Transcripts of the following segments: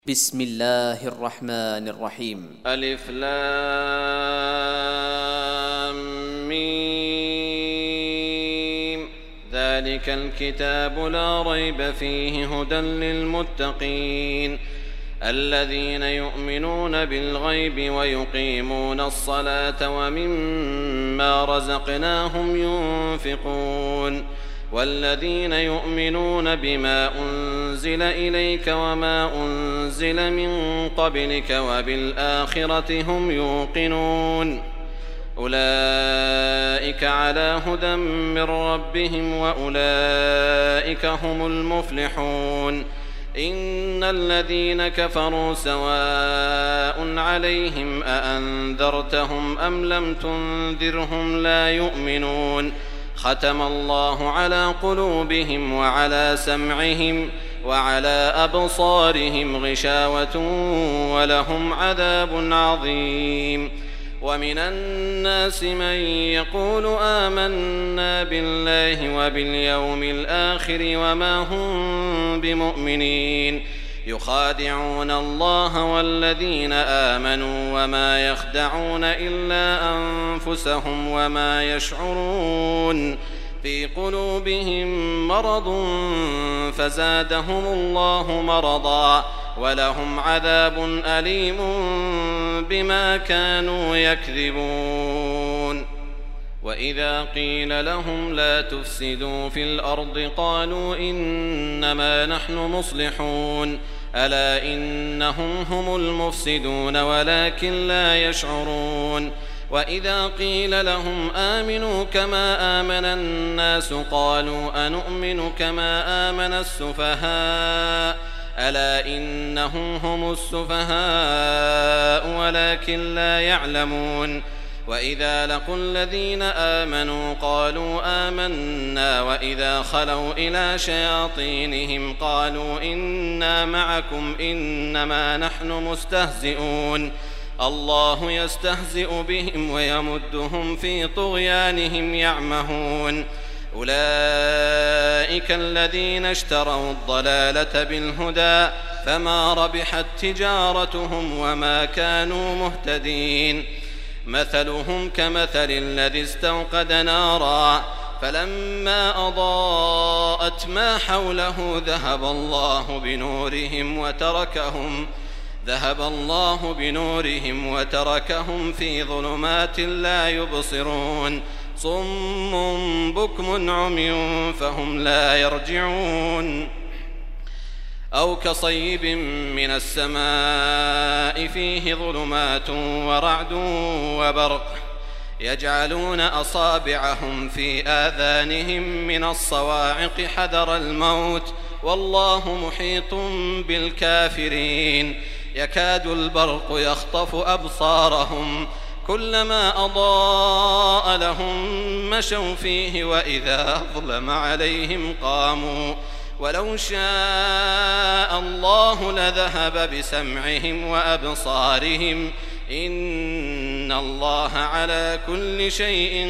بسم الله الرحمن الرحيم. ألف لام ميم. ذلك الكتاب لا ريب فيه هدى للمتقين الذين يؤمنون بالغيب ويقيمون الصلاة ومما رزقناهم ينفقون والذين يؤمنون بما أنزل إليك وما أنزل من قبلك وبالآخرة هم يوقنون أولئك على هدى من ربهم وأولئك هم المفلحون إن الذين كفروا سواء عليهم أأنذرتهم أم لم تنذرهم لا يؤمنون ختم الله على قلوبهم وعلى سمعهم وعلى أبصارهم غشاوة ولهم عذاب عظيم ومن الناس من يقول آمنا بالله وباليوم الآخر وما هم بمؤمنين يخادعون الله والذين آمنوا وما يخدعون إلا أنفسهم وما يشعرون في قلوبهم مرض فزادهم الله مرضا ولهم عذاب أليم بما كانوا يكذبون وإذا قيل لهم لا تفسدوا في الأرض قالوا إنما نحن مصلحون ألا إنهم هم المفسدون ولكن لا يشعرون وإذا قيل لهم آمنوا كما آمن الناس قالوا أنؤمن كما آمن السفهاء ألا إنهم هم السفهاء ولكن لا يعلمون وإذا لقوا الذين آمنوا قالوا آمنا وإذا خلوا إلى شياطينهم قالوا إنا معكم إنما نحن مستهزئون الله يستهزئ بهم ويمدهم في طغيانهم يعمهون أولئك الذين اشتروا الضلالة بالهدى فما ربحت تجارتهم وما كانوا مهتدين مثلهم كمثل الذي استوقد نارا فلما أضاءت ما حوله ذهب الله بنورهم وتركهم في ظلمات لا يبصرون صم بكم عمي فهم لا يرجعون أو كصيب من السماء فيه ظلمات ورعد وبرق يجعلون أصابعهم في آذانهم من الصواعق حذر الموت والله محيط بالكافرين يكاد البرق يخطف أبصارهم كلما أضاء لهم مشوا فيه وإذا أظلم عليهم قاموا ولو شاء الله لذهب بسمعهم وأبصارهم إن الله على كل شيء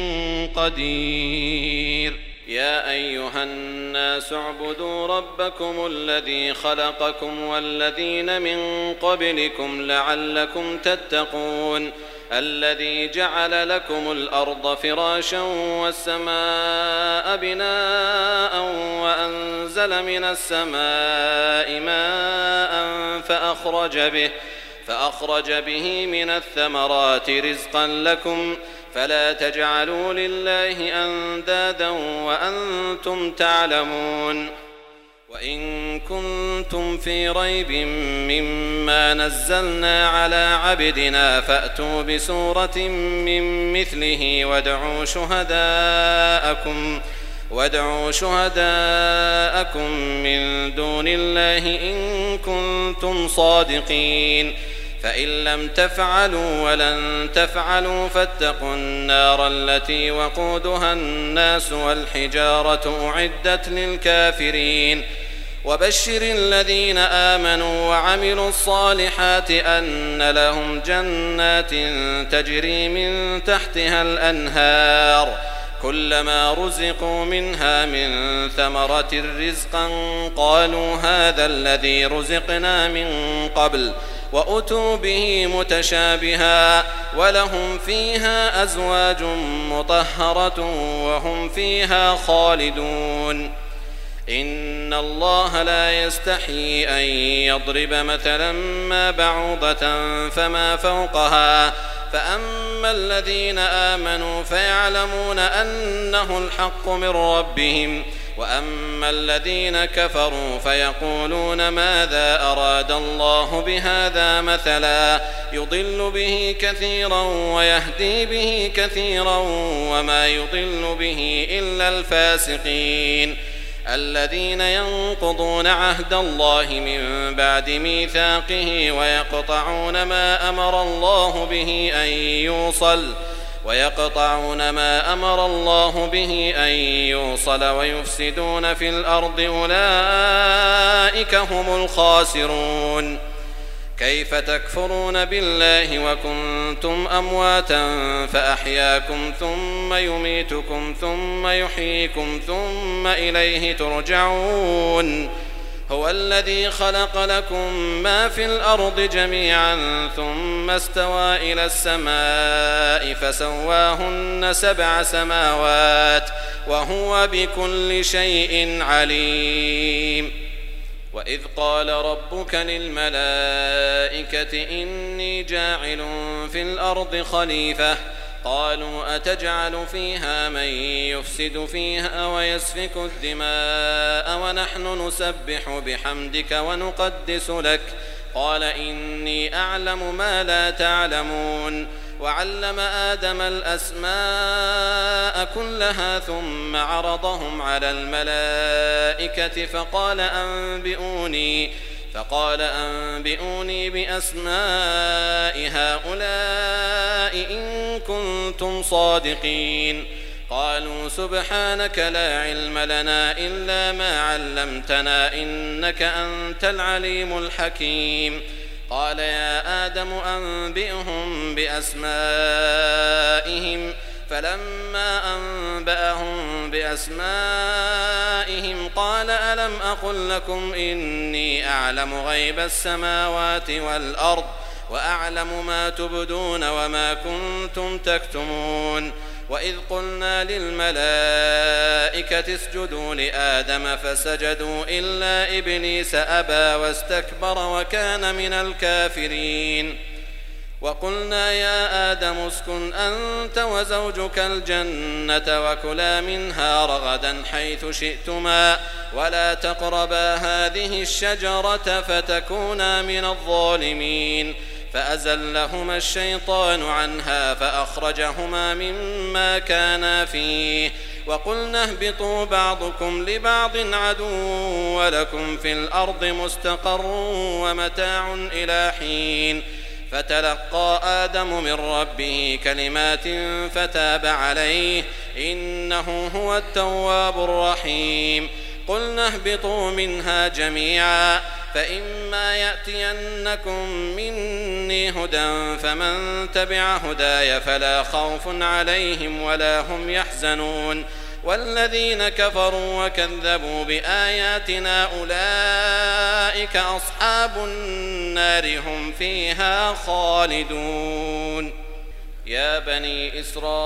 قدير يا أيها الناس اعبدوا ربكم الذي خلقكم والذين من قبلكم لعلكم تتقون الذي جعل لكم الأرض فراشا والسماء بناء وأنزل من السماء ماء فأخرج به من الثمرات رزقا لكم فلا تجعلوا لله أندادا وأنتم تعلمون وإن كنتم في ريب مما نزلنا على عبدنا فأتوا بسورة من مثله وادعوا شهداءكم من دون الله إن كنتم صادقين فإن لم تفعلوا ولن تفعلوا فاتقوا النار التي وقودها الناس والحجارة أعدت للكافرين وبشر الذين آمنوا وعملوا الصالحات أن لهم جنات تجري من تحتها الأنهار كلما رزقوا منها من ثمرة رزقا قالوا هذا الذي رزقنا من قبل وأتوا به متشابها ولهم فيها أزواج مطهرة وهم فيها خالدون إن الله لا يستحيي أن يضرب مثلا ما بعوضة فما فوقها فأما الذين آمنوا فيعلمون أنه الحق من ربهم وأما الذين كفروا فيقولون ماذا أراد الله بهذا مثلا يضل به كثيرا ويهدي به كثيرا وما يضل به إلا الفاسقين الذين ينقضون عهد الله من بعد ميثاقه ويقطعون ما أمر الله به أن يوصل ويفسدون في الأرض أولئك هم الخاسرون كيف تكفرون بالله وكنتم أمواتا فأحياكم ثم يميتكم ثم يحييكم ثم إليه ترجعون هو الذي خلق لكم ما في الأرض جميعا ثم استوى إلى السماء فسواهن 7 سماوات وهو بكل شيء عليم وإذ قال ربك للملائكة إني جاعل في الأرض خليفة قالوا أتجعل فيها من يفسد فيها ويسفك الدماء ونحن نسبح بحمدك ونقدس لك قال إني أعلم ما لا تعلمون وعلم آدم الأسماء كلها ثم عرضهم على الملائكة فقال أنبئوني بأسماء هؤلاء إن كنتم صادقين قالوا سبحانك لا علم لنا إلا ما علمتنا إنك أنت العليم الحكيم قال يا آدم أنبئهم بأسمائهم فلما أنبأهم بأسمائهم قال ألم أقل لكم إني أعلم غيب السماوات والأرض وأعلم ما تبدون وما كنتم تكتمون وإذ قلنا للملائكة اسجدوا لآدم فسجدوا إلا إبليس أبى واستكبر وكان من الكافرين وقلنا يا آدم اسكن أنت وزوجك الجنة وكلا منها رغدا حيث شئتما ولا تقربا هذه الشجرة فتكونا من الظالمين فأزلهما الشيطان عنها فأخرجهما مما كانا فيه وقلنا اهبطوا بعضكم لبعض عدو ولكم في الأرض مستقر ومتاع إلى حين فتلقى آدم من ربه كلمات فتاب عليه إنه هو التواب الرحيم قلنا اهبطوا منها جميعا فإما يأتينكم مني هدى فمن تبع هداي فلا خوف عليهم ولا هم يحزنون والذين كفروا وكذبوا بآياتنا أولئك أصحاب النار هم فيها خالدون يا بني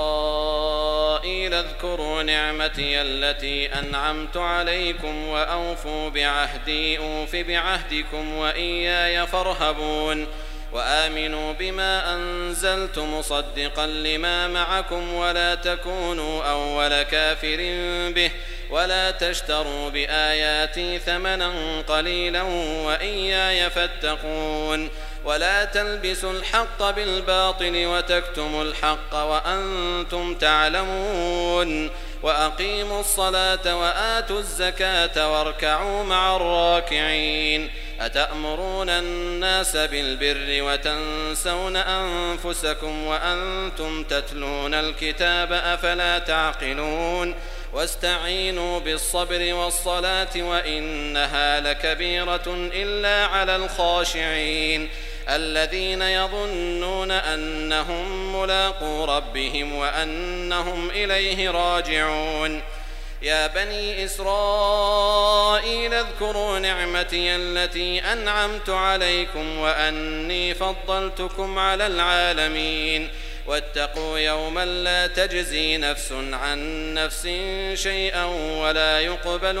إسرائيل اذكروا نعمتي التي أنعمت عليكم وأوفوا بعهدي أوف بعهدكم وإياي فارهبون وآمنوا بما أنزلت مصدقا لما معكم ولا تكونوا أول كافر به ولا تشتروا بآياتي ثمنا قليلا وإياي فاتقون ولا تلبسوا الحق بالباطل وتكتموا الحق وأنتم تعلمون وأقيموا الصلاة وآتوا الزكاة واركعوا مع الراكعين أتأمرون الناس بالبر وتنسون أنفسكم وأنتم تتلون الكتاب أفلا تعقلون واستعينوا بالصبر والصلاة وإنها لكبيرة إلا على الخاشعين الذين يظنون أنهم ملاقو ربهم وأنهم إليه راجعون يا بني إسرائيل اذكروا نعمتي التي أنعمت عليكم وأني فضلتكم على العالمين واتقوا يوما لا تجزي نفس عن نفس شيئا ولا يقبل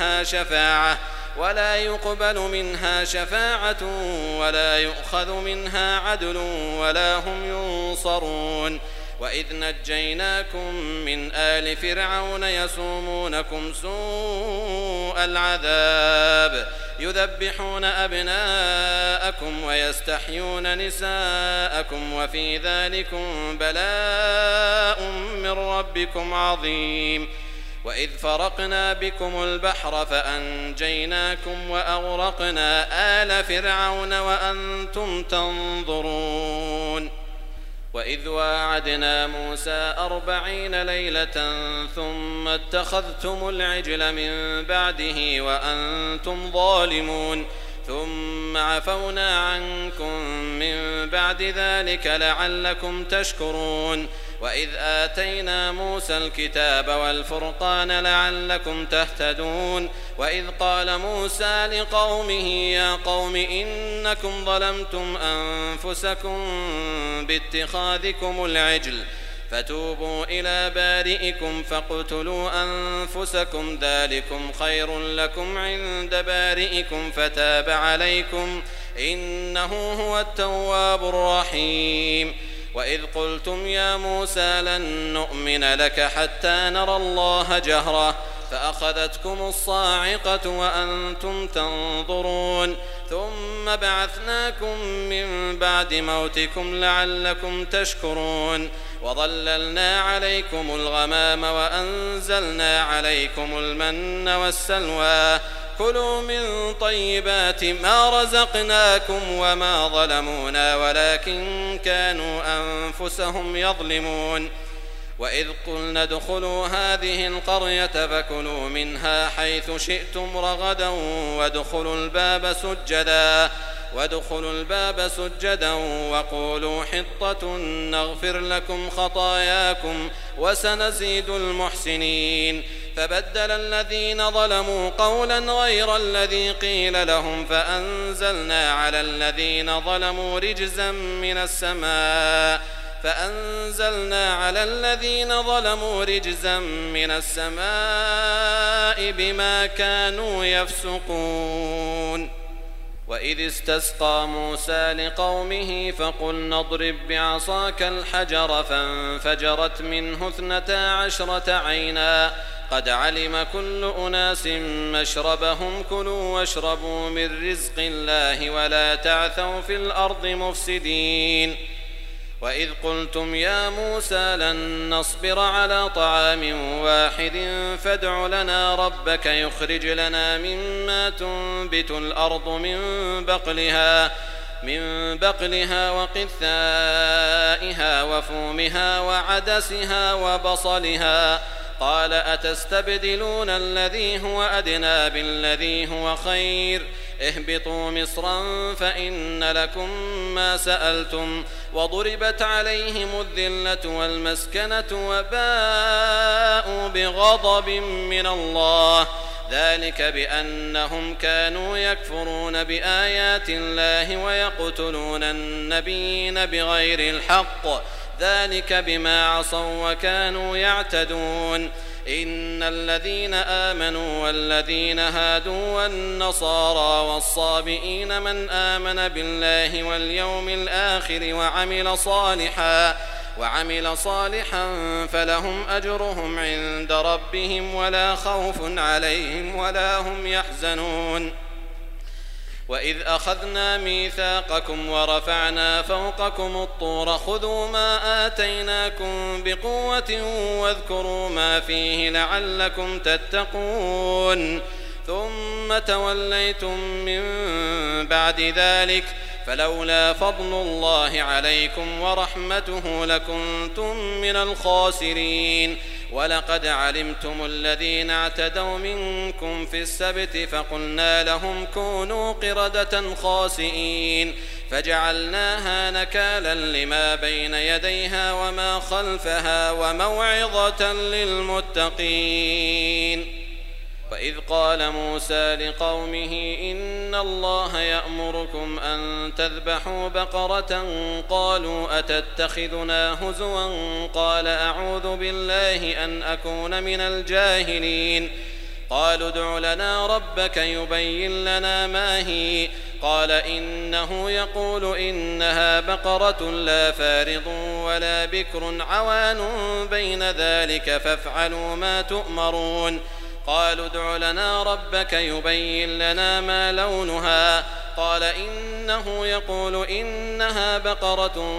منها شفاعة ولا يؤخذ منها عدل ولا هم ينصرون وإذ نجيناكم من آل فرعون يسومونكم سوء العذاب يذبحون أبناءكم ويستحيون نساءكم وفي ذلكم بلاء من ربكم عظيم وإذ فرقنا بكم البحر فأنجيناكم وأغرقنا آل فرعون وأنتم تنظرون وإذ واعدنا موسى 40 ليلة ثم اتخذتم العجل من بعده وأنتم ظالمون ثم عفونا عنكم من بعد ذلك لعلكم تشكرون وإذ آتينا موسى الكتاب والفرقان لعلكم تهتدون وإذ قال موسى لقومه يا قوم إنكم ظلمتم أنفسكم باتخاذكم العجل فتوبوا إلى بارئكم فاقتلوا أنفسكم ذلكم خير لكم عند بارئكم فتاب عليكم إنه هو التواب الرحيم وإذ قلتم يا موسى لن نؤمن لك حتى نرى الله جهرة فأخذتكم الصاعقة وأنتم تنظرون ثم بعثناكم من بعد موتكم لعلكم تشكرون وظللنا عليكم الغمام وأنزلنا عليكم المن والسلوى كلوا من طيبات ما رزقناكم وما ظلمونا ولكن كانوا أنفسهم يظلمون وإذ قلنا ادخلوا هذه القرية فكلوا منها حيث شئتم رغدا وادخلوا الباب سجدا وقولوا حطة نغفر لكم خطاياكم وسنزيد المحسنين فبدل الذين ظلموا قولا غير الذي قيل لهم فأنزلنا على الذين ظلموا رجزا من السماء بما كانوا يفسقون وإذ استسقى موسى لقومه فقلنا اضرب بعصاك الحجر فانفجرت منه 12 عينا قد علم كل أناس مشربهم كلوا واشربوا من رزق الله ولا تعثوا في الأرض مفسدين وإذ قلتم يا موسى لن نصبر على طعام واحد فادع لنا ربك يخرج لنا مما تنبت الأرض من بقلها وقثائها وفومها وعدسها وبصلها قال أتستبدلون الذي هو أدنى بالذي هو خير اهبطوا مصرا فإن لكم ما سألتم وضربت عليهم الذلة والمسكنة وباءوا بغضب من الله ذلك بأنهم كانوا يكفرون بآيات الله ويقتلون النبيين بغير الحق ذلك بما عصوا وكانوا يعتدون إن الذين آمنوا والذين هادوا والنصارى والصابئين من آمن بالله واليوم الآخر وعمل صالحا فلهم أجرهم عند ربهم ولا خوف عليهم ولا هم يحزنون وإذ أخذنا ميثاقكم ورفعنا فوقكم الطور خذوا ما آتيناكم بقوة واذكروا ما فيه لعلكم تتقون ثم توليتم من بعد ذلك فلولا فضل الله عليكم ورحمته لكنتم من الخاسرين ولقد علمتم الذين اعتدوا منكم في السبت فقلنا لهم كونوا قردة خاسئين فجعلناها نكالا لما بين يديها وما خلفها وموعظة للمتقين. وإذ قال موسى لقومه إن الله يأمركم أن تذبحوا بقرة قالوا أتتخذنا هزوا قال أعوذ بالله أن أكون من الجاهلين قالوا ادع لنا ربك يبين لنا ما هي قال إنه يقول إنها بقرة لا فارض ولا بكر عوان بين ذلك فافعلوا ما تؤمرون قالوا ادع لنا ربك يبين لنا ما لونها قال إنه يقول إنها بقرة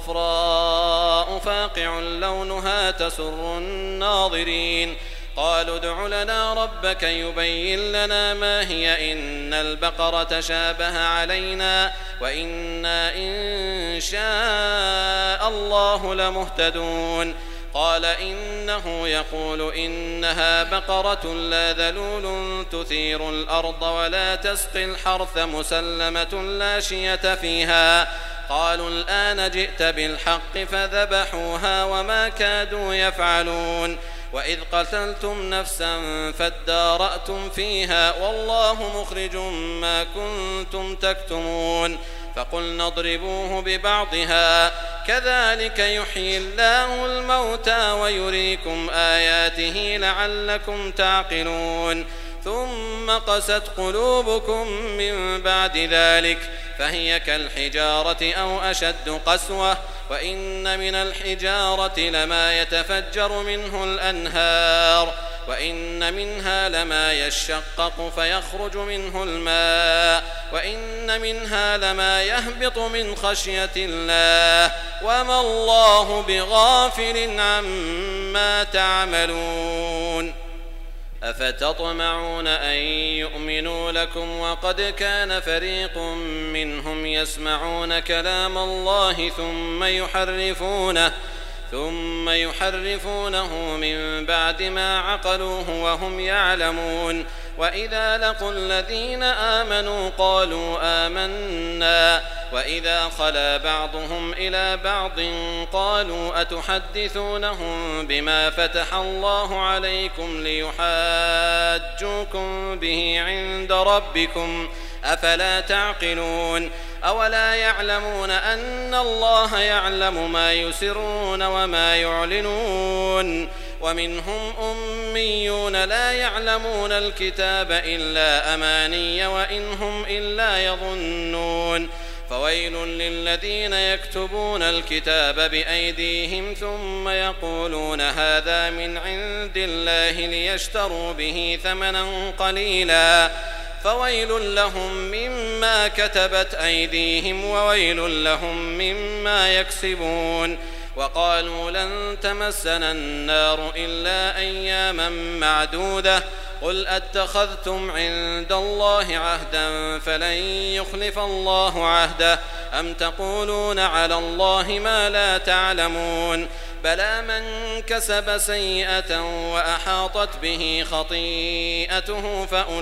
صفراء فاقع لونها تسر الناظرين قالوا ادع لنا ربك يبين لنا ما هي إن البقرة شابه علينا وإنا إن شاء الله لمهتدون قال إنه يقول إنها بقرة لا ذلول تثير الأرض ولا تسقي الحرث مسلمة لا شية فيها قالوا الآن جئت بالحق فذبحوها وما كادوا يفعلون وإذ قتلتم نفسا فادارأتم فيها والله مخرج ما كنتم تكتمون فقلنا اضربوه ببعضها كذلك يحيي الله الموتى ويريكم آياته لعلكم تعقلون ثم قست قلوبكم من بعد ذلك فهي كالحجارة أو أشد قسوة وإن من الحجارة لما يتفجر منه الأنهار وإن منها لما يشقق فيخرج منه الماء وإن منها لما يهبط من خشية الله وما الله بغافل عما تعملون أفتطمعون أن يؤمنوا لكم وقد كان فريق منهم يسمعون كلام الله ثم يحرفونه من بعد ما عقلوه وهم يعلمون وإذا لقوا الذين آمنوا قالوا آمنا وإذا خلا بعضهم إلى بعض قالوا أتحدثونهم بما فتح الله عليكم ليحاجوكم به عند ربكم أفلا تعقلون أولا يعلمون أن الله يعلم ما يسرون وما يعلنون ومنهم أميون لا يعلمون الكتاب إلا أماني وإن هم إلا يظنون فويل للذين يكتبون الكتاب بأيديهم ثم يقولون هذا من عند الله ليشتروا به ثمنا قليلا فويل لهم مما كتبت أيديهم وويل لهم مما يكسبون وقالوا لن تمسنا النار إلا أياما معدودة قل أتخذتم عند الله عهدا فلن يخلف الله عهده أم تقولون على الله ما لا تعلمون بلى من كسب سيئة وأحاطت به خطيئته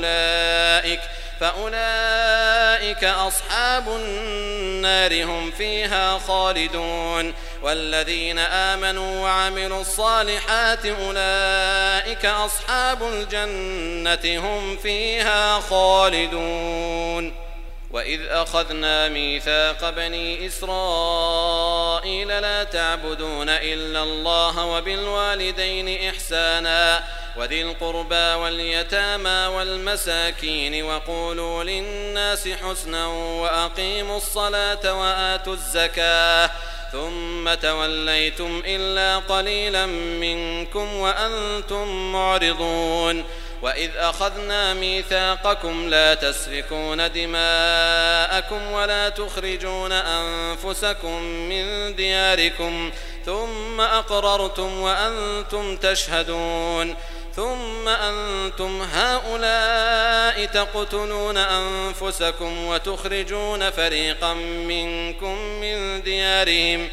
فأولئك أصحاب النار هم فيها خالدون والذين آمنوا وعملوا الصالحات أولئك أصحاب الجنة هم فيها خالدون وإذ أخذنا ميثاق بني إسرائيل لا تعبدون إلا الله وبالوالدين إحسانا وذي القربى واليتامى والمساكين وقولوا للناس حسنا وأقيموا الصلاة وآتوا الزكاة ثم توليتم إلا قليلا منكم وأنتم معرضون وإذ أخذنا ميثاقكم لا تسفكون دماءكم ولا تخرجون أنفسكم من دياركم ثم أقررتم وأنتم تشهدون ثم أنتم هؤلاء تقتلون أنفسكم وتخرجون فريقا منكم من ديارهم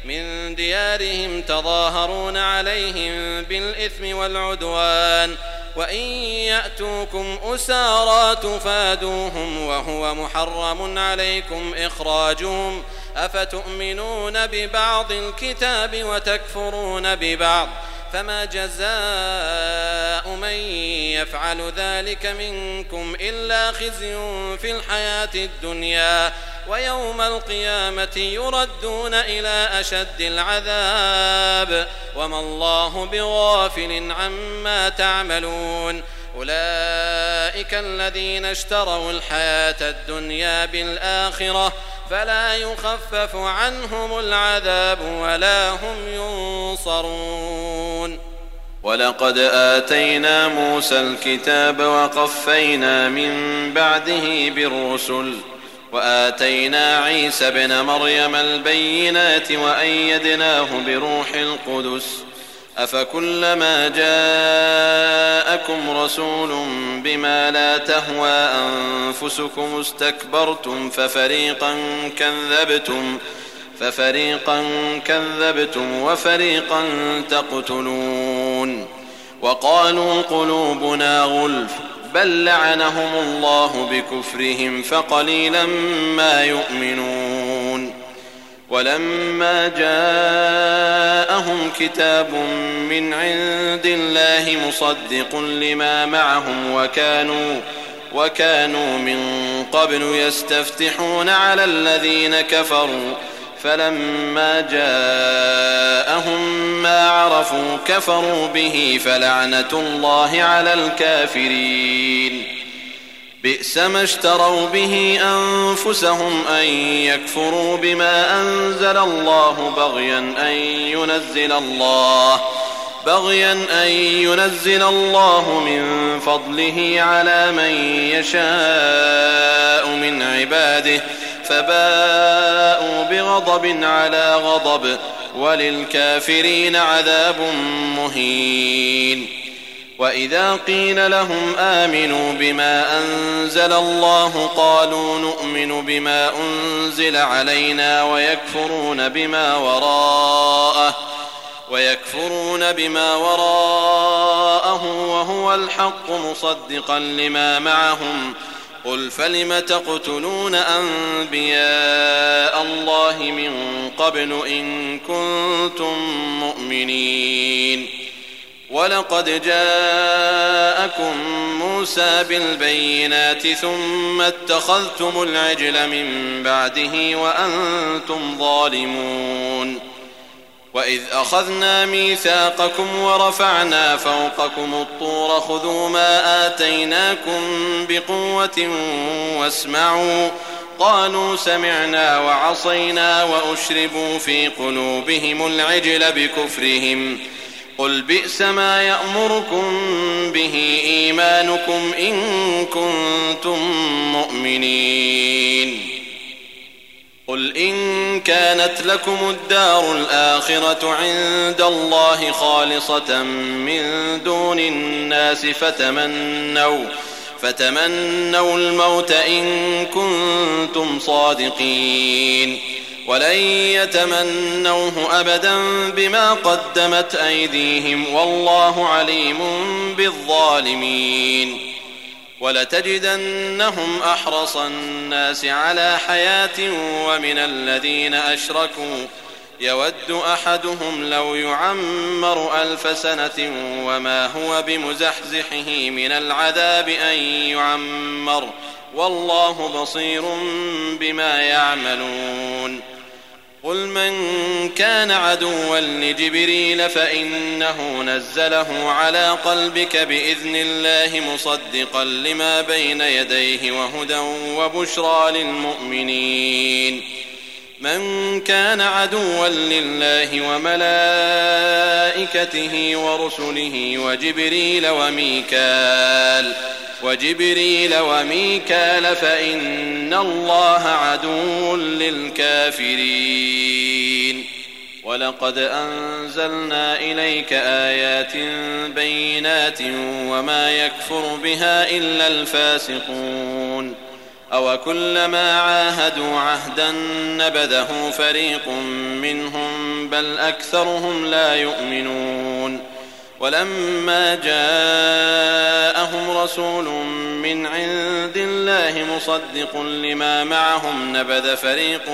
من ديارهم تظاهرون عليهم بالإثم والعدوان وإن يأتوكم أسارى تفادوهم وهو محرم عليكم إخراجهم أفتؤمنون ببعض الكتاب وتكفرون ببعض فما جزاء من يفعل ذلك منكم إلا خزي في الحياة الدنيا ويوم القيامة يردون إلى أشد العذاب وما الله بغافل عما تعملون أولئك الذين اشتروا الحياة الدنيا بالآخرة فلا يخفف عنهم العذاب ولا هم ينصرون. ولقد آتينا موسى الكتاب وقفينا من بعده بالرسل وآتينا عيسى ابن مريم البينات وأيدناه بروح القدس أفكلما جاءكم رسول بما لا تهوى أنفسكم استكبرتم ففريقا كذبتم وفريقا تقتلون وقالوا قلوبنا غلف بل لعنهم الله بكفرهم فقليلا ما يؤمنون. ولما جاءهم كتاب من عند الله مصدق لما معهم وكانوا من قبل يستفتحون على الذين كفروا فلما جاءهم ما عرفوا كفروا به فلعنة الله على الكافرين. بئس ما اشتروا به أنفسهم أن يكفروا بما أنزل الله بغيا أن ينزل الله من فضله على من يشاء من عباده فباءوا بغضب على غضب وللكافرين عذاب مهين. وإذا قيل لهم آمنوا بما أنزل الله قالوا نؤمن بما أنزل علينا ويكفرون بما وراءه وهو الحق مصدقا لما معهم قل فلم تقتلون أنبياء الله من قبل إن كنتم مؤمنين. ولقد جاءكم موسى بالبينات ثم اتخذتم العجل من بعده وأنتم ظالمون. وإذ أخذنا ميثاقكم ورفعنا فوقكم الطور خذوا ما آتيناكم بقوة واسمعوا قالوا سمعنا وعصينا وأشربوا في قلوبهم العجل بكفرهم قل بئس ما يأمركم به إيمانكم إن كنتم مؤمنين. قل إن كانت لكم الدار الآخرة عند الله خالصة من دون الناس فتمنوا الموت إن كنتم صادقين ولن يتمنوه أبدا بما قدمت أيديهم والله عليم بالظالمين. ولتجدنهم أحرص الناس على حياة ومن الذين أشركوا يود أحدهم لو يعمر 1000 سنة وما هو بمزحزحه من العذاب أن يعمر والله بصير بما يعملون. قل من كان عدوا لجبريل فإنه نزله على قلبك بإذن الله مصدقا لما بين يديه وهدى وبشرى للمؤمنين. من كان عدوا لله وملائكته ورسله وجبريل وميكال فإن الله عدو للكافرين. ولقد أنزلنا إليك آيات بينات وما يكفر بها إلا الفاسقون. أو كلما عاهدوا عهدا نبذه فريق منهم بل أكثرهم لا يؤمنون ولما جاءهم رسول من عند الله مصدق لما معهم نبذ فريق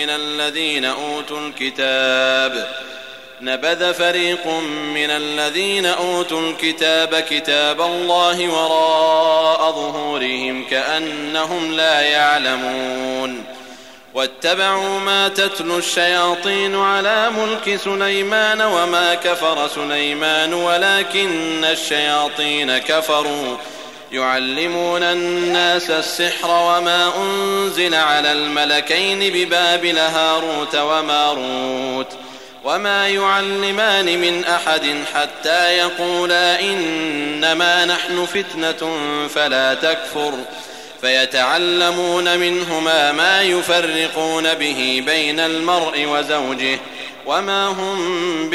من الذين أوتوا الكتاب كتاب الله وراء ظهورهم كأنهم لا يعلمون واتبعوا ما تتلو الشياطين على ملك سليمان وما كفر سليمان ولكن الشياطين كفروا يعلمون الناس السحر وما أنزل على الملكين ببابل هاروت وماروت وما يعلمان من أحد حتى يقولا إنما نحن فتنة فلا تكفر فيتعلمون منهما ما يفرقون به بين المرء وزوجه وما هم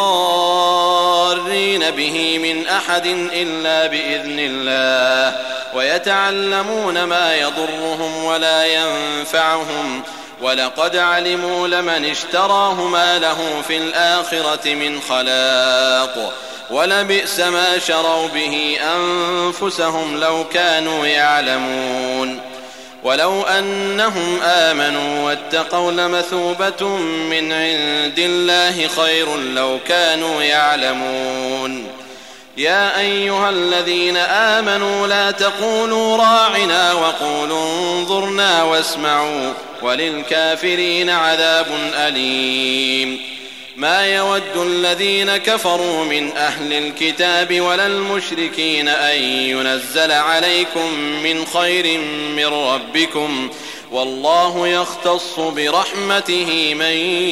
بضارين به من أحد إلا بإذن الله ويتعلمون ما يضرهم ولا ينفعهم ولقد علموا لمن اشتراه ما له في الآخرة من خلاق ولبئس ما شروا به أنفسهم لو كانوا يعلمون ولو أنهم آمنوا واتقوا لمثوبة من عند الله خير لو كانوا يعلمون يا أيها الذين آمنوا لا تقولوا راعنا وقولوا انظرنا واسمعوا وللكافرين عذاب أليم ما يود الذين كفروا من أهل الكتاب ولا المشركين أن ينزل عليكم من خير من ربكم والله يختص برحمته من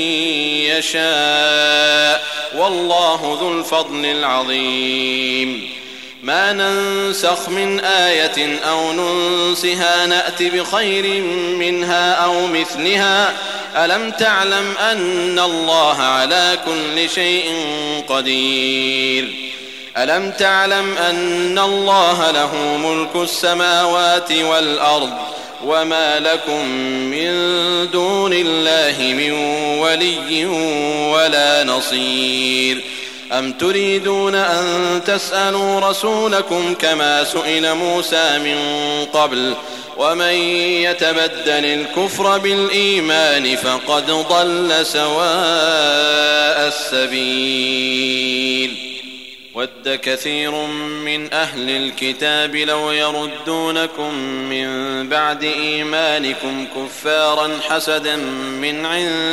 يشاء والله ذو الفضل العظيم ما ننسخ من آية أو ننسها نأت بخير منها أو مثلها ألم تعلم أن الله على كل شيء قدير ألم تعلم أن الله له ملك السماوات والأرض وما لكم من دون الله من ولي ولا نصير أم تريدون أن تسألوا رسولكم كما سئل موسى من قبل ومن يتبدل الكفر بالإيمان فقد ضل سواء السبيل ود كثير من أهل الكتاب لو يردونكم من بعد إيمانكم كفارا حسدا من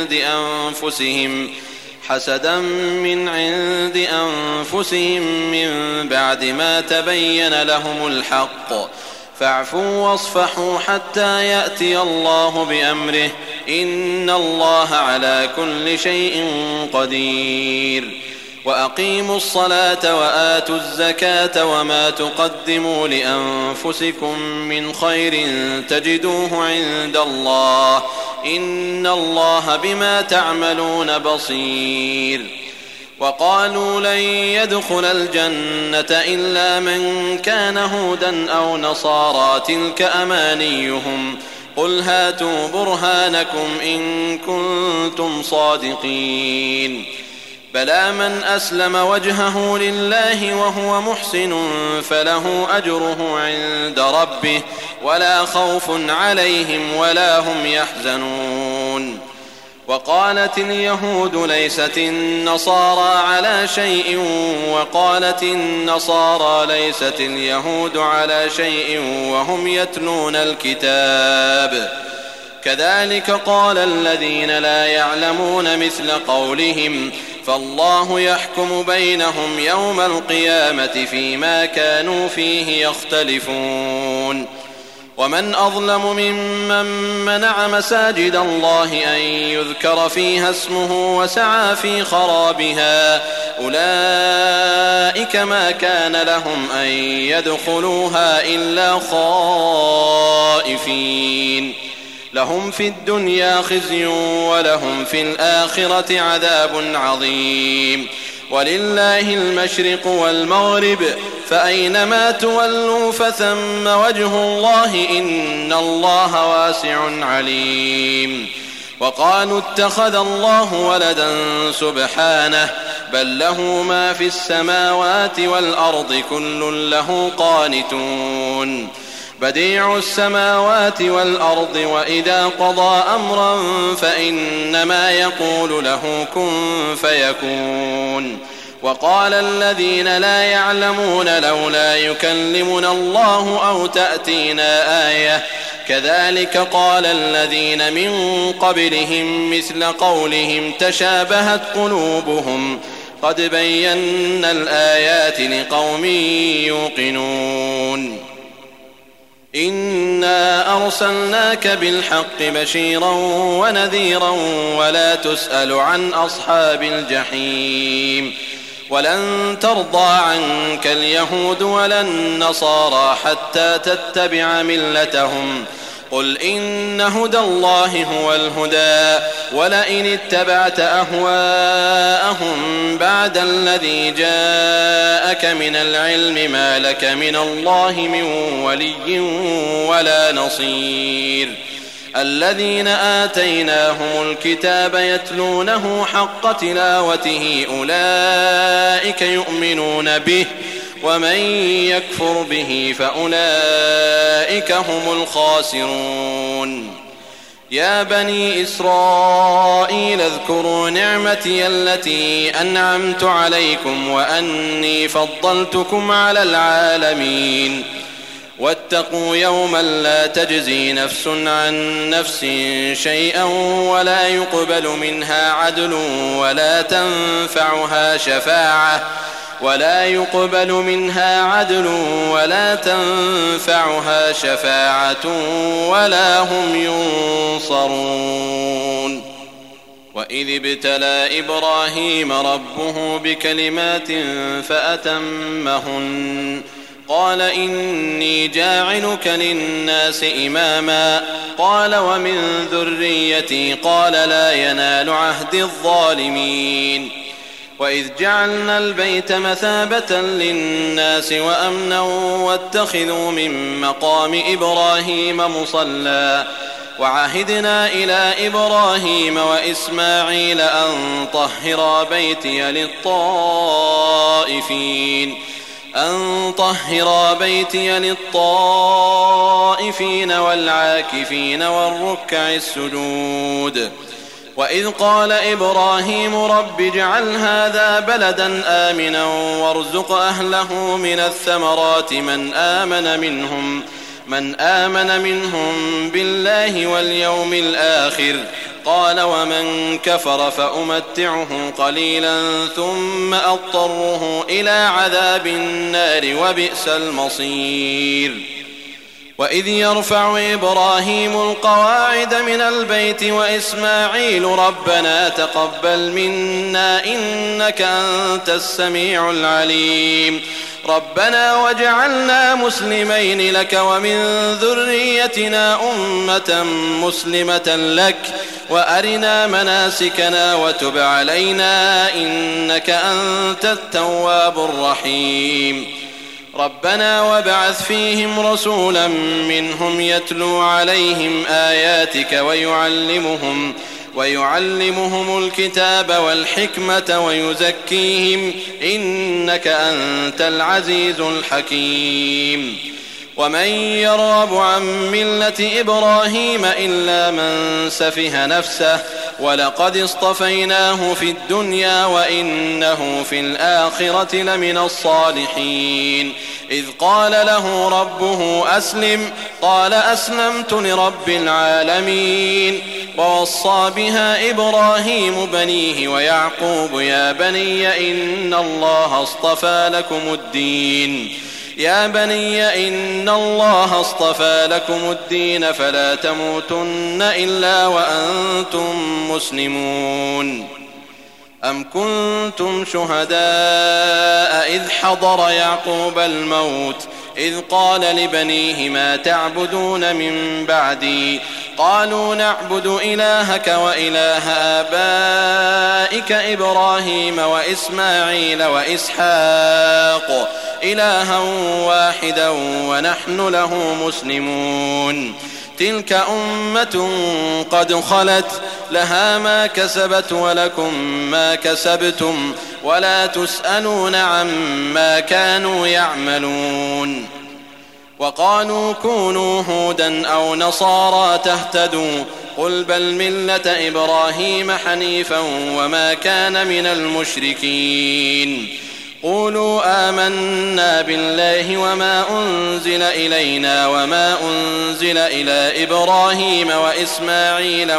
عند أنفسهم من بعد ما تبين لهم الحق فاعفوا واصفحوا حتى يأتي الله بأمره إن الله على كل شيء قدير وأقيموا الصلاة وآتوا الزكاة وما تقدموا لأنفسكم من خير تجدوه عند الله إن الله بما تعملون بصير وقالوا لن يدخل الجنة إلا من كان هودا أو نصارى تلك أمانيهم قل هاتوا برهانكم إن كنتم صادقين بلى من أسلم وجهه لله وهو محسن فله أجره عند ربه ولا خوف عليهم ولا هم يحزنون وقالت اليهود ليست النصارى على شيء وقالت النصارى ليست اليهود على شيء وهم يتلون الكتاب كذلك قال الذين لا يعلمون مثل قولهم فالله يحكم بينهم يوم القيامة فيما كانوا فيه يختلفون ومن أظلم ممن منع مساجد الله أن يذكر فيها اسمه وسعى في خرابها أولئك ما كان لهم أن يدخلوها إلا خائفين لهم في الدنيا خزي ولهم في الآخرة عذاب عظيم ولله المشرق والمغرب فأينما تولوا فثم وجه الله إن الله واسع عليم. وقالوا اتخذ الله ولدا سبحانه بل له ما في السماوات والأرض كل له قانتون. بديع السماوات والأرض وإذا قضى أمرا فإنما يقول له كن فيكون. وقال الذين لا يعلمون لولا يكلمنا الله أو تأتينا آية كذلك قال الذين من قبلهم مثل قولهم تشابهت قلوبهم قد بينا الآيات لقوم يوقنون. إنا أرسلناك بالحق بشيرا ونذيرا ولا تسأل عن أصحاب الجحيم. ولن ترضى عنك اليهود ولا النصارى حتى تتبع ملتهم قل إن هدى الله هو الهدى ولئن اتبعت أهواءهم بعد الذي جاءك من العلم ما لك من الله من ولي ولا نصير. الذين آتيناهم الكتاب يتلونه حق تلاوته أولئك يؤمنون به ومن يكفر به فأولئك هم الخاسرون. يا بني إسرائيل اذكروا نعمتي التي أنعمت عليكم وأني فضلتكم على العالمين. واتقوا يوما لا تجزي نفس عن نفس شيئا ولا يقبل منها عدل ولا تنفعها شفاعة ولا هم ينصرون. وإذ ابتلى إبراهيم ربه بكلمات فأتمهن قال إني جاعلك للناس إماما قال ومن ذريتي قال لا ينال عهد الظالمين. وإذ جعلنا البيت مثابة للناس وأمنا واتخذوا من مقام إبراهيم مصلى وعهدنا إلى إبراهيم وإسماعيل أن طهرا بيتي للطائفين والعاكفين والركع السجود. وإذ قال إبراهيم رب اجعل هذا بلدا آمنا وارزق أهله من الثمرات من آمن منهم بالله واليوم الآخر قال ومن كفر فأمتعه قليلا ثم أضطره إلى عذاب النار وبئس المصير. وإذ يرفع إبراهيم القواعد من البيت وإسماعيل ربنا تقبل منا إنك أنت السميع العليم ربنا واجعلنا مسلمين لك ومن ذريتنا أمة مسلمة لك وأرنا مناسكنا وتب علينا إنك أنت التواب الرحيم. ربنا وابعث فيهم رسولا منهم يتلو عليهم آياتك ويعلمهم الكتاب والحكمة ويزكيهم إنك أنت العزيز الحكيم. ومن يرغب عن ملة إبراهيم إلا من سفه نفسه ولقد اصطفيناه في الدنيا وإنه في الآخرة لمن الصالحين. إذ قال له ربه أسلم قال أسلمت لرب العالمين. ووصى بها إبراهيم بنيه ويعقوب يا بني إن الله اصطفى لكم الدين فلا تموتن إلا وأنتم مسلمون. أم كنتم شهداء إذ حضر يعقوب الموت إذ قال لبنيه ما تعبدون من بعدي قالوا نعبد إلهك وإله آبائك إبراهيم وإسماعيل وإسحاق إلها واحدا ونحن له مسلمون تلك أمة قد خلت لها ما كسبت ولكم ما كسبتم ولا تسألون عما كانوا يعملون وقالوا كونوا هودا أو نصارى تهتدوا قل بل ملة إبراهيم حنيفا وما كان من المشركين قولوا آمنا بالله وما أنزل إلينا وما أنزل إلى إبراهيم وإسماعيل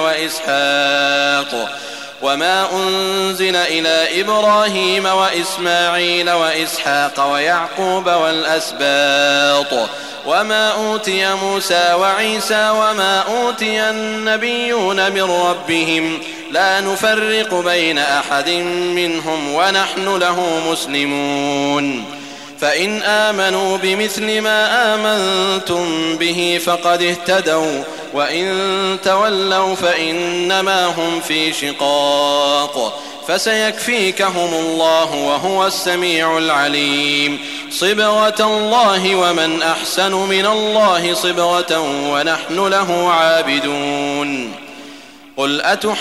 وإسحاق ويعقوب والأسباط وما أوتي موسى وعيسى وما أوتي النبيون من ربهم لا نفرق بين أحد منهم ونحن له مسلمون فإن آمنوا بمثل ما آمنتم به فقد اهتدوا وإن تولوا فإنما هم في شقاق فسيكفيكهم الله وهو السميع العليم صبغة الله ومن أحسن من الله صبغة ونحن له عابدون قل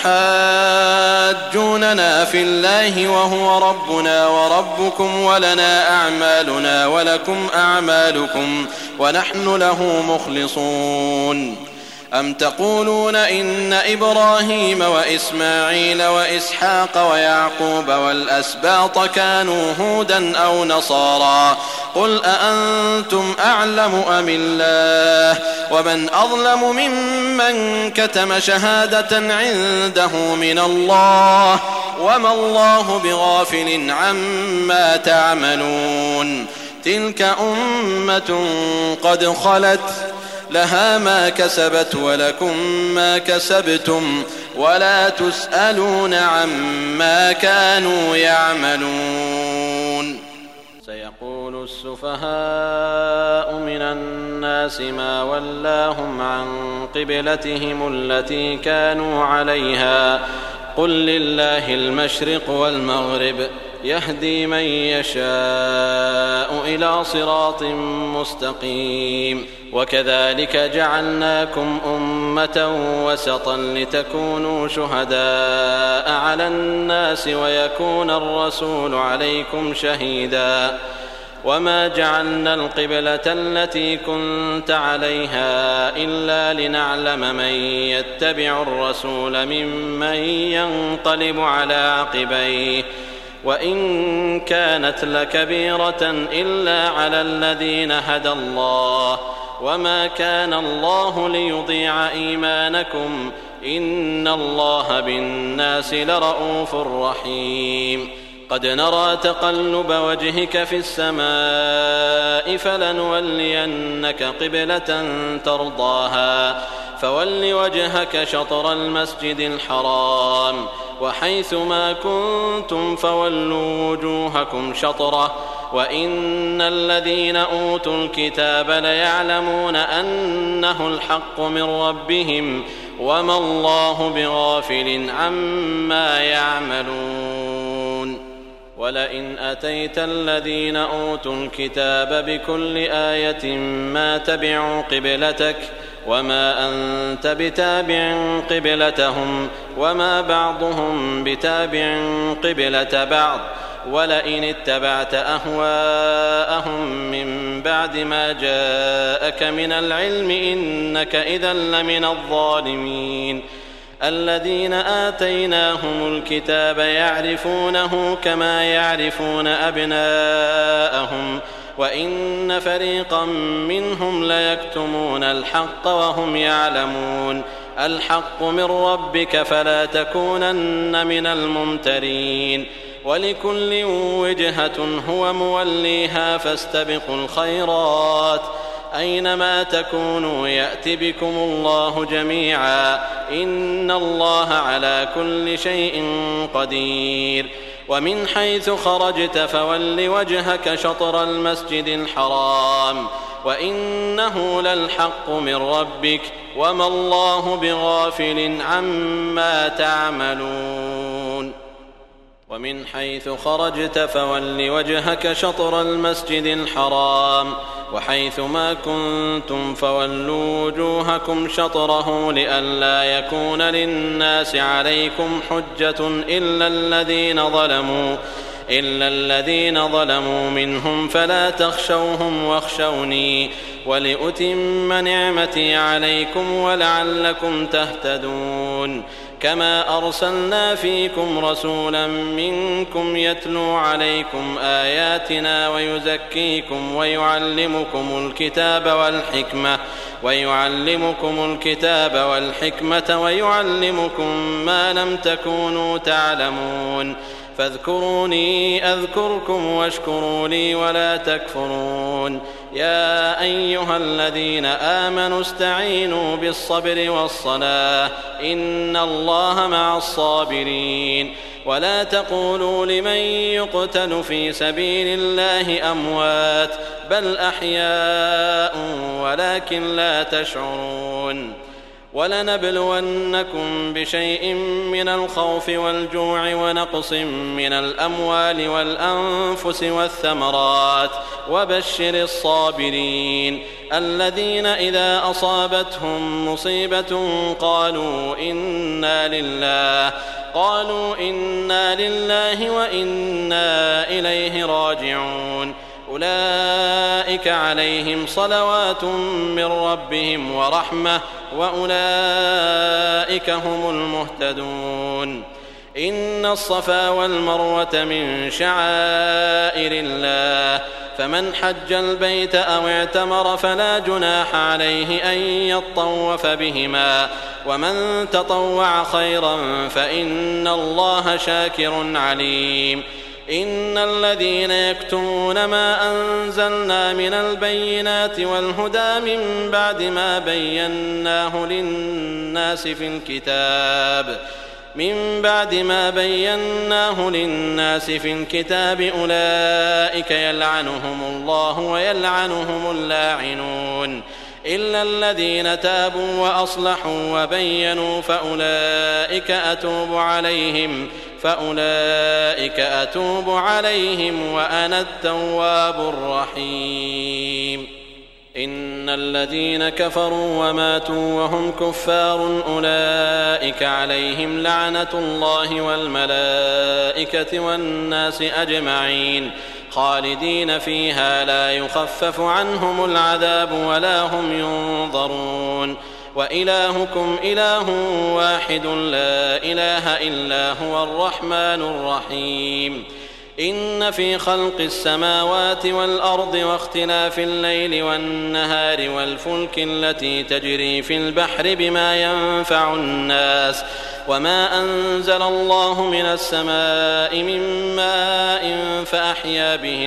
أتحاجوننا في الله وهو ربنا وربكم ولنا أعمالنا ولكم أعمالكم ونحن له مخلصون أم تقولون إن إبراهيم وإسماعيل وإسحاق ويعقوب والأسباط كانوا هودا أو نصارى قل أأنتم أعلم أم الله ومن أظلم ممن كتم شهادة عنده من الله وما الله بغافل عما تعملون تلك أمة قد خلت لها ما كسبت ولكم ما كسبتم ولا تسألون عما كانوا يعملون سيقول السفهاء من الناس ما ولاهم عن قبلتهم التي كانوا عليها قل لله المشرق والمغرب يهدي من يشاء إلى صراط مستقيم وكذلك جعلناكم أمة وسطا لتكونوا شهداء على الناس ويكون الرسول عليكم شهيدا وما جعلنا القبلة التي كنت عليها إلا لنعلم من يتبع الرسول ممن ينقلب على عقبيه وإن كانت لكبيرة إلا على الذين هدى الله وما كان الله ليضيع إيمانكم إن الله بالناس لرؤوف رحيم قد نرى تقلب وجهك في السماء فلنولينك قبلة ترضاها فول وجهك شطر المسجد الحرام وحيث ما كنتم فولوا وجوهكم شطره وإن الذين أوتوا الكتاب ليعلمون أنه الحق من ربهم وما الله بغافل عما يعملون ولئن أتيت الذين أوتوا الكتاب بكل آية ما تبعوا قبلتك وما أنت بتابع قبلتهم وما بعضهم بتابع قبلة بعض ولئن اتبعت أهواءهم من بعد ما جاءك من العلم إنك إذا لمن الظالمين الذين آتيناهم الكتاب يعرفونه كما يعرفون أبناءهم وإن فريقا منهم ليكتمون الحق وهم يعلمون الحق من ربك فلا تكونن من الممترين ولكل وجهة هو موليها فاستبقوا الخيرات أينما تكونوا يأت بكم الله جميعا إن الله على كل شيء قدير ومن حيث خرجت فول وجهك شطر المسجد الحرام وإنه للحق من ربك وما الله بغافل عما تعملون ومن حيث خرجت فول وجهك شطر المسجد الحرام وحيث ما كنتم فولوا وجوهكم شطره لئلا يكون للناس عليكم حجة إلا الذين ظلموا منهم فلا تخشوهم واخشوني ولأتم نعمتي عليكم ولعلكم تهتدون كما أرسلنا فيكم رسولا منكم يتلو عليكم آياتنا ويزكيكم ويعلمكم الكتاب والحكمة ويعلمكم ما لم تكونوا تعلمون فاذكروني أذكركم واشكروا لي ولا تكفرون يا أيها الذين آمنوا استعينوا بالصبر والصلاة إن الله مع الصابرين ولا تقولوا لمن يقتل في سبيل الله أموات بل أحياء ولكن لا تشعرون ولنبلونكم بشيء من الخوف والجوع ونقص من الأموال والأنفس والثمرات وبشر الصابرين الذين إذا أصابتهم مصيبة قالوا إنا لله وإنا إليه راجعون أولئك عليهم صلوات من ربهم ورحمة وأولئك هم المهتدون إن الصفا والمروة من شعائر الله فمن حج البيت أو اعتمر فلا جناح عليه أن يطوف بهما ومن تطوع خيرا فإن الله شاكر عليم إن الذين يكتمون ما أنزلنا من البينات والهدى من بعد ما بيناه للناس في الكتاب أولئك يلعنهم الله ويلعنهم اللاعنون إلا الذين تابوا وأصلحوا وبينوا فأولئك أتوب عليهم وأنا التواب الرحيم إن الذين كفروا وماتوا وهم كفار أولئك عليهم لعنة الله والملائكة والناس أجمعين خالدين فيها لا يخفف عنهم العذاب ولا هم ينظرون وإلهكم إله واحد لا إله إلا هو الرحمن الرحيم إن في خلق السماوات والأرض واختلاف الليل والنهار والفلك التي تجري في البحر بما ينفع الناس وما أنزل الله من السماء من ماء فأحيا به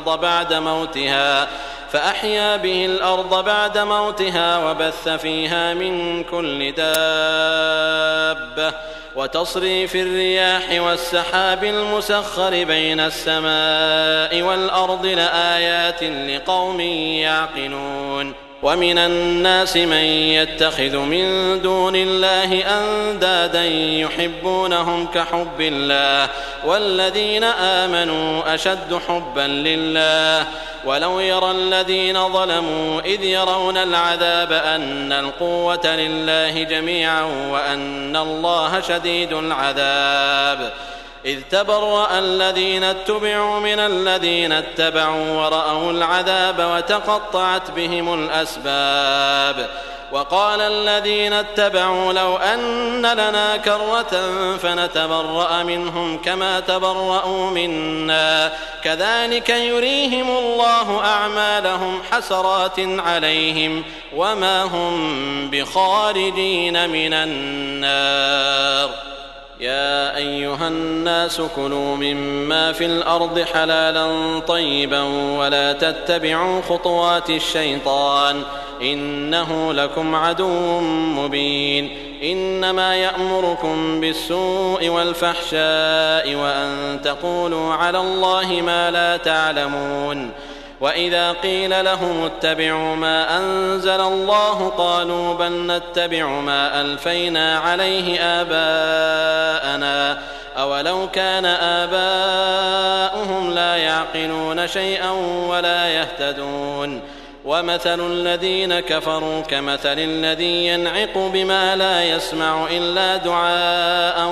الأرض بعد موتها وبث فيها من كل دابة وتصريف الرياح والسحاب المسخر بين السماء والأرض لآيات لقوم يعقلون ومن الناس من يتخذ من دون الله أندادا يحبونهم كحب الله والذين آمنوا أشد حبا لله ولو يرى الذين ظلموا إذ يرون العذاب أن القوة لله جميعا وأن الله شديد العذاب إذ تبرأ الذين اتبعوا من الذين اتبعوا ورأوا العذاب وتقطعت بهم الأسباب وقال الذين اتبعوا لو أن لنا كرة فنتبرأ منهم كما تبرأوا منا كذلك يريهم الله أعمالهم حسرات عليهم وما هم بخارجين من النار يا أيها الناس كلوا مما في الأرض حلالا طيبا ولا تتبعوا خطوات الشيطان إنه لكم عدو مبين إنما يأمركم بالسوء والفحشاء وأن تقولوا على الله ما لا تعلمون وإذا قيل لهم اتبعوا ما أنزل الله قالوا بل نتبع ما ألفينا عليه آباءنا أولو كان آباؤهم لا يعقلون شيئا ولا يهتدون ومثل الذين كفروا كمثل الذي ينعق بما لا يسمع إلا دعاء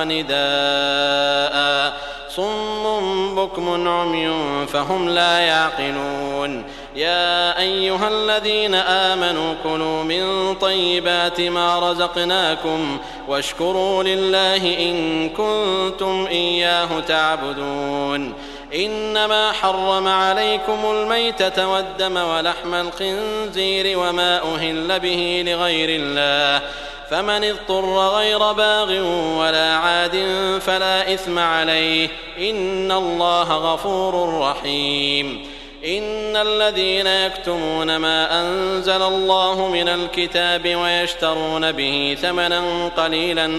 ونداء صم بكم عمي فهم لا يعقلون يا أيها الذين آمنوا كلوا من طيبات ما رزقناكم واشكروا لله إن كنتم إياه تعبدون إنما حرم عليكم الميتة والدم ولحم الخنزير وما أهل به لغير الله فمن اضطر غير باغ ولا عاد فلا إثم عليه إن الله غفور رحيم إن الذين يكتمون ما أنزل الله من الكتاب ويشترون به ثمنا قليلا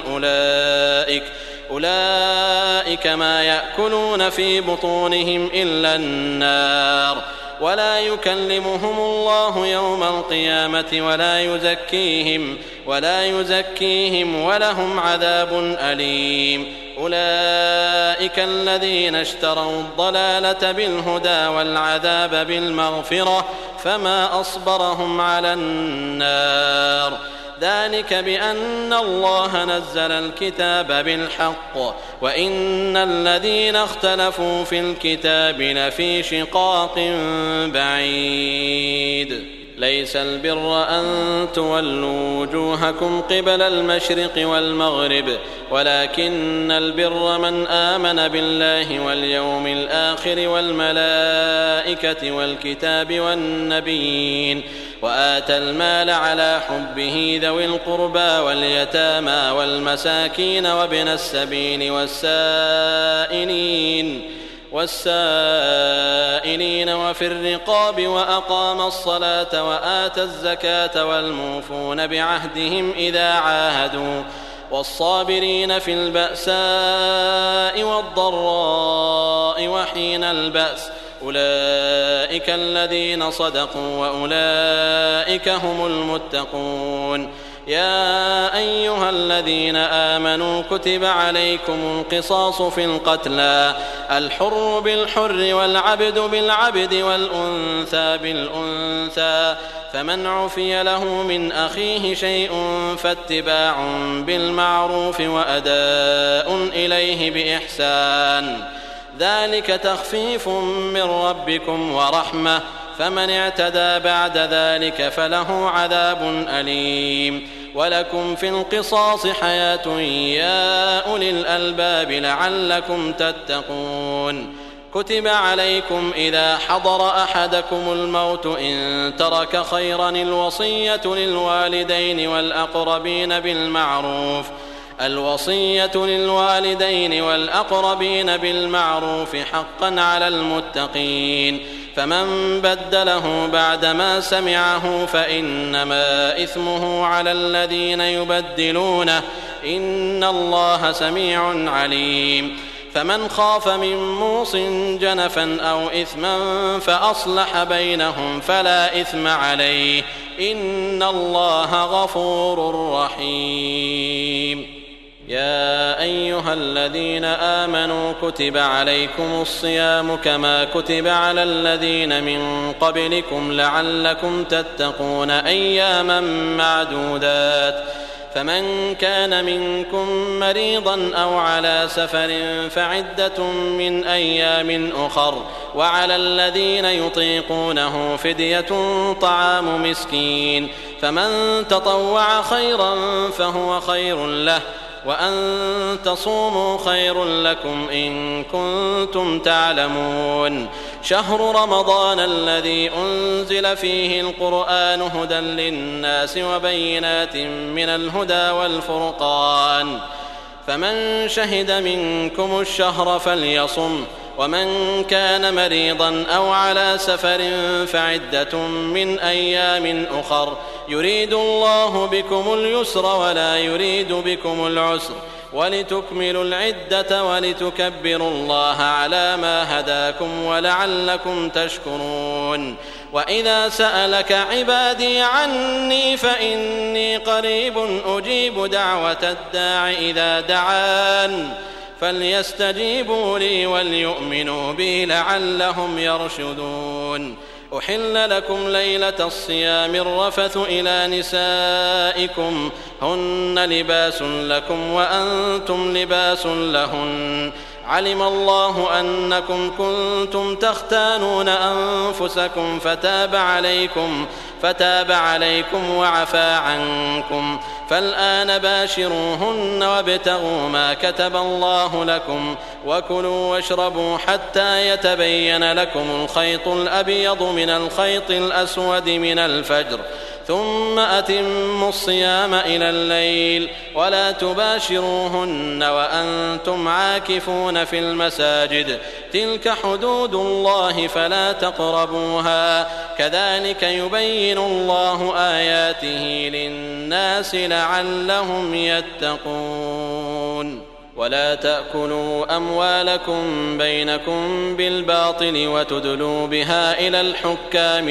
أولئك ما يأكلون في بطونهم إلا النار ولا يكلمهم الله يوم القيامة ولا يزكيهم ولهم عذاب أليم أولئك الذين اشتروا الضلالة بالهدى والعذاب بالمغفرة فما أصبرهم على النار ذلك بأن الله نزل الكتاب بالحق وإن الذين اختلفوا في الكتاب لفي شقاق بعيد ليس البر أن تولوا وجوهكم قبل المشرق والمغرب ولكن البر من آمن بالله واليوم الآخر والملائكة والكتاب والنبيين وآتى المال على حبه ذوي القربى واليتامى والمساكين وابن السبيل والسائلين وفي الرقاب وأقام الصلاة وآتى الزكاة والموفون بعهدهم إذا عاهدوا والصابرين في البأساء والضراء وحين البأس أولئك الذين صدقوا وأولئك هم المتقون يا أيها الذين آمنوا كتب عليكم القصاص في القتلى الحر بالحر والعبد بالعبد والأنثى بالأنثى فمن عفي له من أخيه شيء فاتباع بالمعروف وأداء إليه بإحسان ذلك تخفيف من ربكم ورحمة فمن اعتدى بعد ذلك فله عذاب أليم ولكم في القصاص حياة يا أولي الألباب لعلكم تتقون كتب عليكم إذا حضر أحدكم الموت إن ترك خيرا الوصية للوالدين والأقربين بالمعروف حقا على المتقين فمن بدله بعدما سمعه فإنما إثمه على الذين يبدلونه إن الله سميع عليم فمن خاف من موص جنفا أو إثما فأصلح بينهم فلا إثم عليه إن الله غفور رحيم يا أيها الذين آمنوا كتب عليكم الصيام كما كتب على الذين من قبلكم لعلكم تتقون أياما معدودات فمن كان منكم مريضا أو على سفر فعدة من أيام أخر وعلى الذين يطيقونه فدية طعام مسكين فمن تطوع خيرا فهو خير له وأن تصوموا خير لكم إن كنتم تعلمون شهر رمضان الذي أنزل فيه القرآن هدى للناس وبينات من الهدى والفرقان فمن شهد منكم الشهر فليصم ومن كان مريضا أو على سفر فعدة من أيام أخر يريد الله بكم اليسر ولا يريد بكم العسر ولتكملوا العدة ولتكبروا الله على ما هداكم ولعلكم تشكرون. وإذا سألك عبادي عني فإني قريب أجيب دعوة الداع إذا دعان فليستجيبوا لي وليؤمنوا بي لعلهم يرشدون. أحل لكم ليلة الصيام الرفث إلى نسائكم هن لباس لكم وأنتم لباس لهن علم الله أنكم كنتم تختانون أنفسكم فتاب عليكم وعفى عنكم فالآن باشروهن وابتغوا ما كتب الله لكم وكلوا واشربوا حتى يتبين لكم الخيط الأبيض من الخيط الأسود من الفجر ثم أتموا الصيام إلى الليل ولا تباشروهن وأنتم عاكفون في المساجد تلك حدود الله فلا تقربوها كذلك يبين الله آياته للناس لعلهم يتقون. ولا تأكلوا أموالكم بينكم بالباطل وتدلوا بها إلى الحكام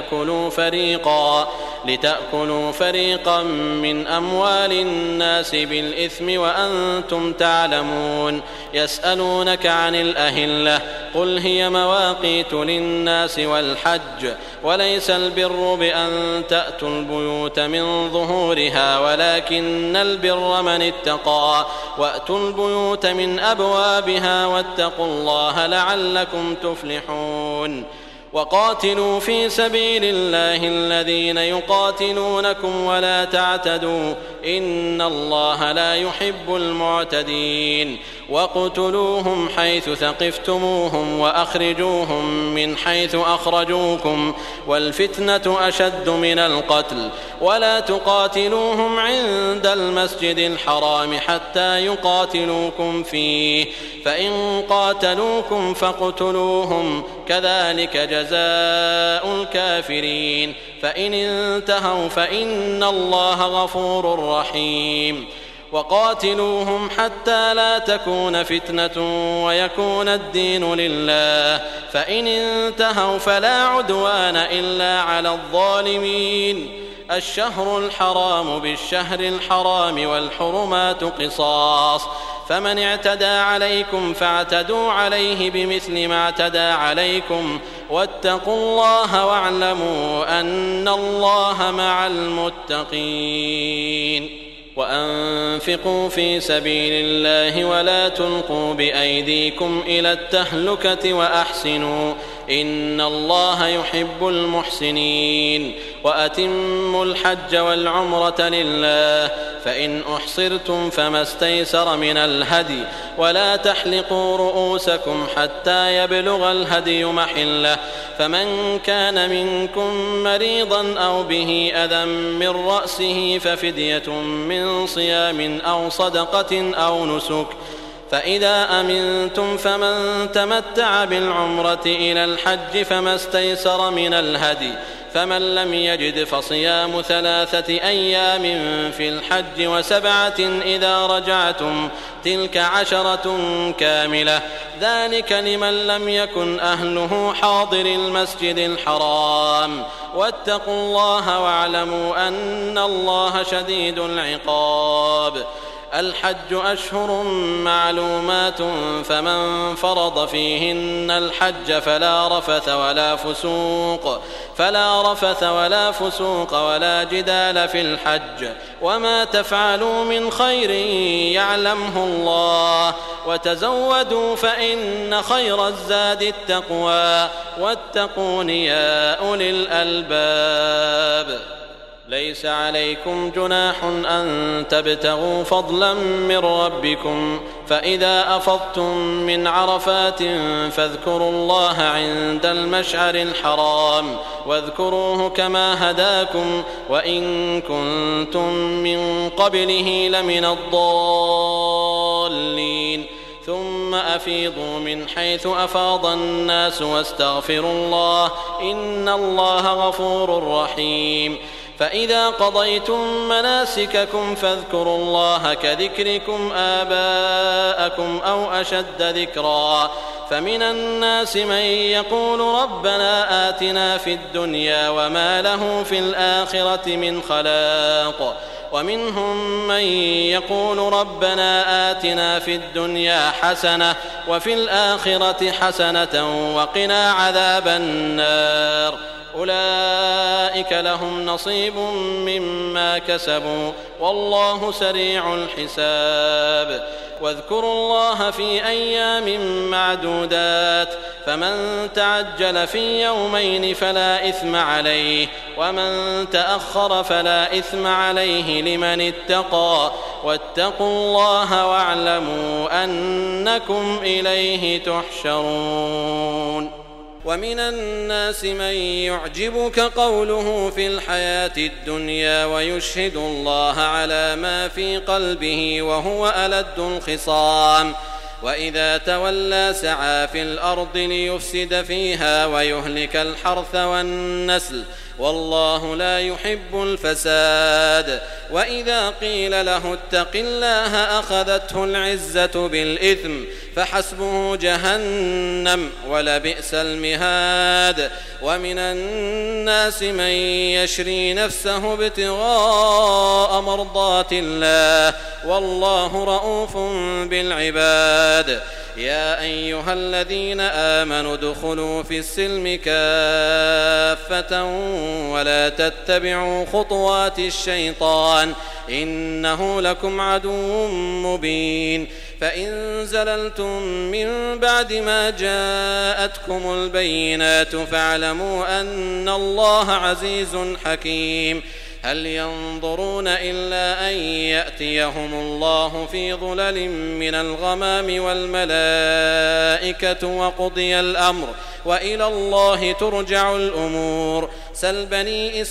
لتأكلوا فريقا من أموال الناس بالإثم وأنتم تعلمون. يسألونك عن الأهلة قل هي مواقيت للناس والحج وليس البر بأن تأتوا البيوت من ظهورها ولكن البر من اتقى وأتوا البيوت من أبوابها واتقوا الله لعلكم تفلحون. وقاتلوا في سبيل الله الذين يقاتلونكم ولا تعتدوا إن الله لا يحب المعتدين. واقتلوهم حيث ثقفتموهم وأخرجوهم من حيث أخرجوكم والفتنة أشد من القتل ولا تقاتلوهم عند المسجد الحرام حتى يقاتلوكم فيه فإن قاتلوكم فاقتلوهم كذلك جزاء الكافرين فإن انتهوا فإن الله غفور رحيم. وقاتلوهم حتى لا تكون فتنة ويكون الدين لله فإن انتهوا فلا عدوان إلا على الظالمين. الشهر الحرام بالشهر الحرام والحرمات قصاص فمن اعتدى عليكم فاعتدوا عليه بمثل ما اعتدى عليكم واتقوا الله واعلموا أن الله مع المتقين. وأنفقوا في سبيل الله ولا تلقوا بأيديكم إلى التهلكة وأحسنوا إن الله يحب المحسنين. وأتموا الحج والعمرة لله فإن أحصرتم فما استيسر من الهدي ولا تحلقوا رؤوسكم حتى يبلغ الهدي محله فمن كان منكم مريضا أو به أذى من رأسه ففدية من صيام أو صدقة أو نسك فإذا أمنتم فمن تمتع بالعمرة إلى الحج فما استيسر من الهدي فمن لم يجد فصيام 3 أيام في الحج و7 إذا رجعتم تلك 10 كاملة ذلك لمن لم يكن أهله حاضر المسجد الحرام واتقوا الله واعلموا أن الله شديد العقاب. الحج أشهر معلومات فمن فرض فيهن الحج فلا رفث ولا فسوق ولا جدال في الحج وما تفعلوا من خير يعلمه الله وتزودوا فإن خير الزاد التقوى واتقون يا أولي الألباب. ليس عليكم جناح أن تبتغوا فضلا من ربكم فإذا أفضتم من عرفات فاذكروا الله عند المشعر الحرام واذكروه كما هداكم وإن كنتم من قبله لمن الضالين ثم أفيضوا من حيث أفاض الناس واستغفروا الله إن الله غفور رحيم. فإذا قضيتم مناسككم فاذكروا الله كذكركم آباءكم أو أشد ذكرا فمن الناس من يقول ربنا آتنا في الدنيا وما له في الآخرة من خلاق ومنهم من يقول ربنا آتنا في الدنيا حسنة وفي الآخرة حسنة وقنا عذاب النار أولئك لهم نصيب مما كسبوا والله سريع الحساب واذكروا الله في أيام معدودات فمن تعجل في يومين فلا إثم عليه ومن تأخر فلا إثم عليه لمن اتقى واتقوا الله واعلموا أنكم إليه تحشرون ومن الناس من يعجبك قوله في الحياة الدنيا ويشهد الله على ما في قلبه وهو ألد الخصام وإذا تولى سعى في الأرض ليفسد فيها ويهلك الحرث والنسل والله لا يحب الفساد وإذا قيل له اتق الله أخذته العزة بالإثم فحسبه جهنم ولبئس المهاد ومن الناس من يشري نفسه ابتغاء مرضات الله والله رؤوف بالعباد يا أيها الذين آمنوا ادخلوا في السلم كافة ولا تتبعوا خطوات الشيطان إنه لكم عدو مبين فإن زللتم من بعد ما جاءتكم البينات فاعلموا أن الله عزيز حكيم هل ينظرون إلا أن يأتيهم الله في ظلل من الغمام والملائكة وقضي الأمر وإلى الله ترجع الأمور سل بني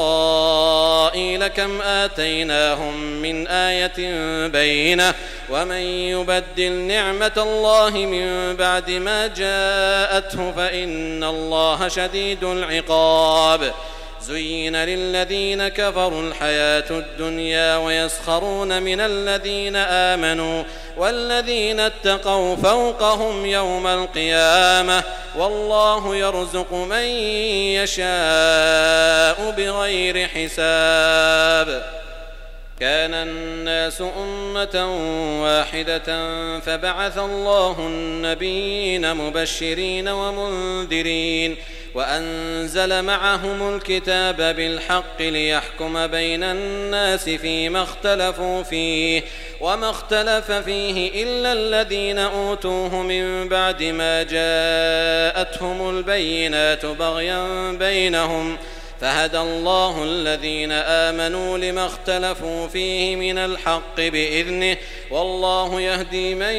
إسرائيل كم آتيناهم من آية بينة ومن يبدل نعمة الله من بعد ما جاءته فإن الله شديد العقاب زين للذين كفروا الحياة الدنيا ويسخرون من الذين آمنوا والذين اتقوا فوقهم يوم القيامة والله يرزق من يشاء بغير حساب كان الناس أمة واحدة فبعث الله النبيين مبشرين ومنذرين وأنزل معهم الكتاب بالحق ليحكم بين الناس فيما اختلفوا فيه وما اختلف فيه إلا الذين أوتوه من بعد ما جاءتهم البينات بغيا بينهم فهدى الله الذين آمنوا لما اختلفوا فيه من الحق بإذنه والله يهدي من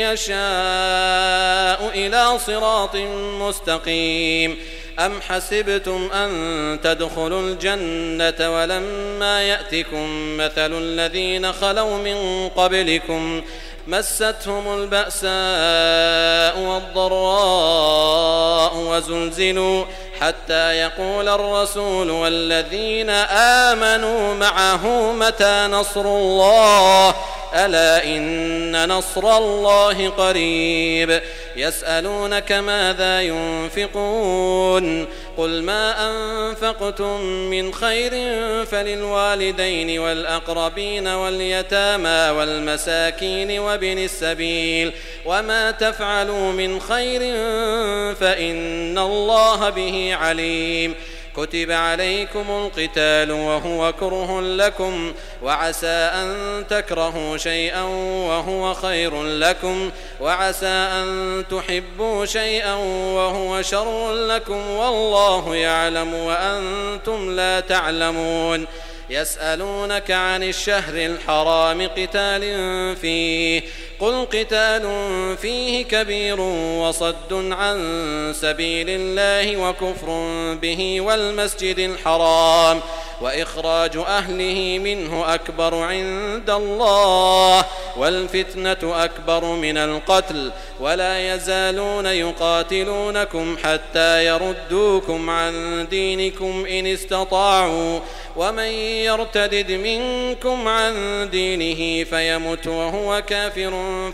يشاء إلى صراط مستقيم أم حسبتم أن تدخلوا الجنة ولما يأتكم مثل الذين خلوا من قبلكم مستهم البأساء والضراء وزلزلوا حتى يقول الرسول والذين آمنوا معه متى نصر الله ألا إن نصر الله قريب يسألونك ماذا ينفقون قل ما أنفقتم من خير فللوالدين والأقربين واليتامى والمساكين وابن السبيل وما تفعلوا من خير فإن الله به عليم كتب عليكم القتال وهو كره لكم وعسى أن تكرهوا شيئا وهو خير لكم وعسى أن تحبوا شيئا وهو شر لكم والله يعلم وأنتم لا تعلمون يسألونك عن الشهر الحرام قتال فيه قل قتال فيه كبير وصد عن سبيل الله وكفر به والمسجد الحرام وإخراج أهله منه أكبر عند الله والفتنة أكبر من القتل ولا يزالون يقاتلونكم حتى يردوكم عن دينكم إن استطاعوا ومن يرتدد منكم عن دينه فيمت وهو كافر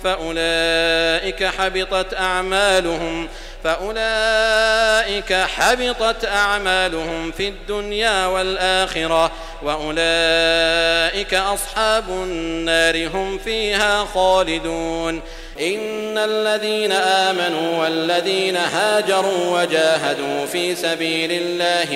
فأولئك حبطت أعمالهم في الدنيا والآخرة وأولئك أصحاب النار هم فيها خالدون. إن الذين آمنوا والذين هاجروا وجاهدوا في سبيل الله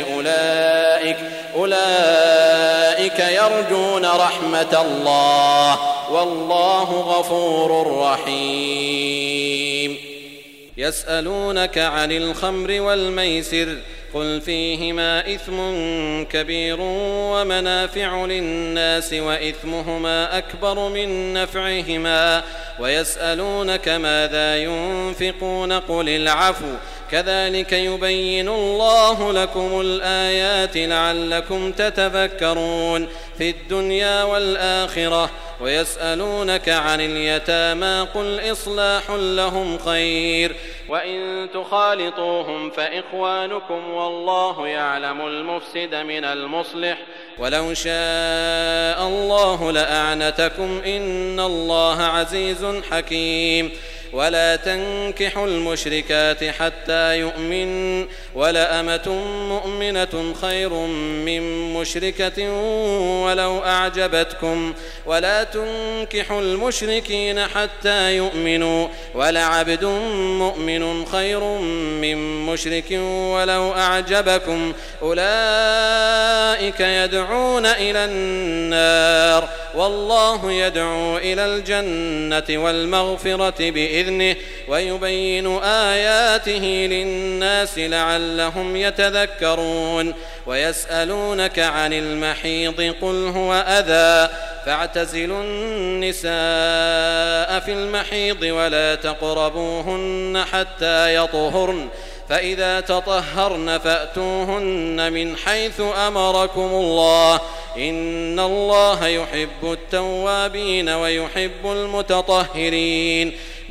أولئك يرجون رحمة الله والله غفور رحيم. يسألونك عن الخمر والميسر قل فيهما إثم كبير ومنافع للناس وإثمهما أكبر من نفعهما ويسألونك ماذا ينفقون قل العفو كذلك يبين الله لكم الآيات لعلكم تتفكرون في الدنيا والآخرة. ويسألونك عن اليتامى قل إصلاح لهم خير وإن تخالطوهم فإخوانكم والله يعلم المفسد من المصلح ولو شاء الله لأعنتكم إن الله عزيز حكيم. ولا تنكحوا المشركات حتى يؤمن ولأمة مؤمنة خير من مشركة ولو أعجبتكم ولا تنكحوا المشركين حتى يؤمنوا ولعبد مؤمن خير من مشرك ولو أعجبكم أولئك يدعون إلى النار والله يدعو إلى الجنة والمغفرة بإذنه ويبين آياته للناس لعلهم يتذكرون. ويسألونك عن المحيض قل هو أذى فاعتزلوا النساء في المحيض ولا تقربوهن حتى يطهرن فإذا تطهرن فأتوهن من حيث أمركم الله إن الله يحب التوابين ويحب المتطهرين.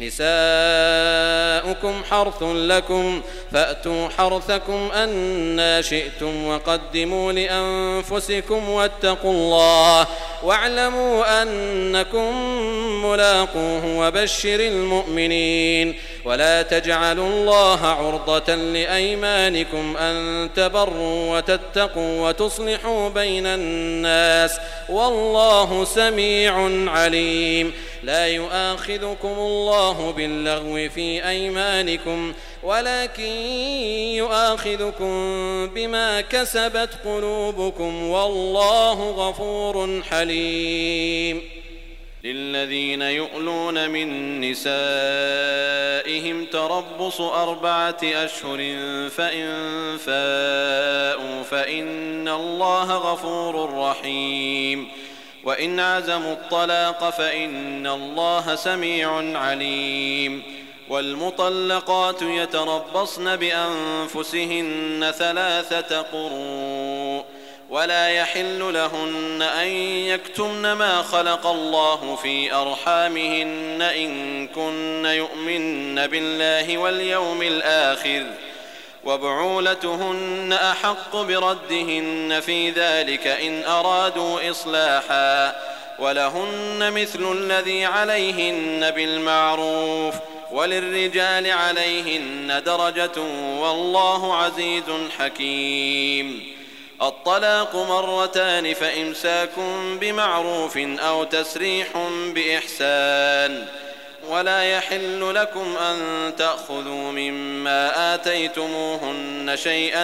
نساؤكم حرث لكم فأتوا حرثكم أنى شئتم وقدموا لأنفسكم واتقوا الله واعلموا أنكم ملاقوه وبشر المؤمنين. ولا تجعلوا الله عرضة لأيمانكم أن تبروا وتتقوا وتصلحوا بين الناس والله سميع عليم. لا يؤاخذكم الله باللغو في أيمانكم ولكن يؤاخذكم بما كسبت قلوبكم والله غفور حليم. للذين يؤلون من نسائهم تربص 4 أشهر فإن فاءوا فإن الله غفور رحيم. وإن عزموا الطلاق فإن الله سميع عليم. والمطلقات يتربصن بأنفسهن 3 قروء ولا يحل لهن أن يكتمن ما خلق الله في أرحامهن إن كن يؤمن بالله واليوم الآخر وبعولتهن أحق بردهن في ذلك إن أرادوا إصلاحا ولهن مثل الذي عليهن بالمعروف وللرجال عليهن درجة والله عزيز حكيم. الطلاق 2 فإمساك بمعروف أو تسريح بإحسان. ولا يحل لكم أن تأخذوا مما آتيتموهن شيئا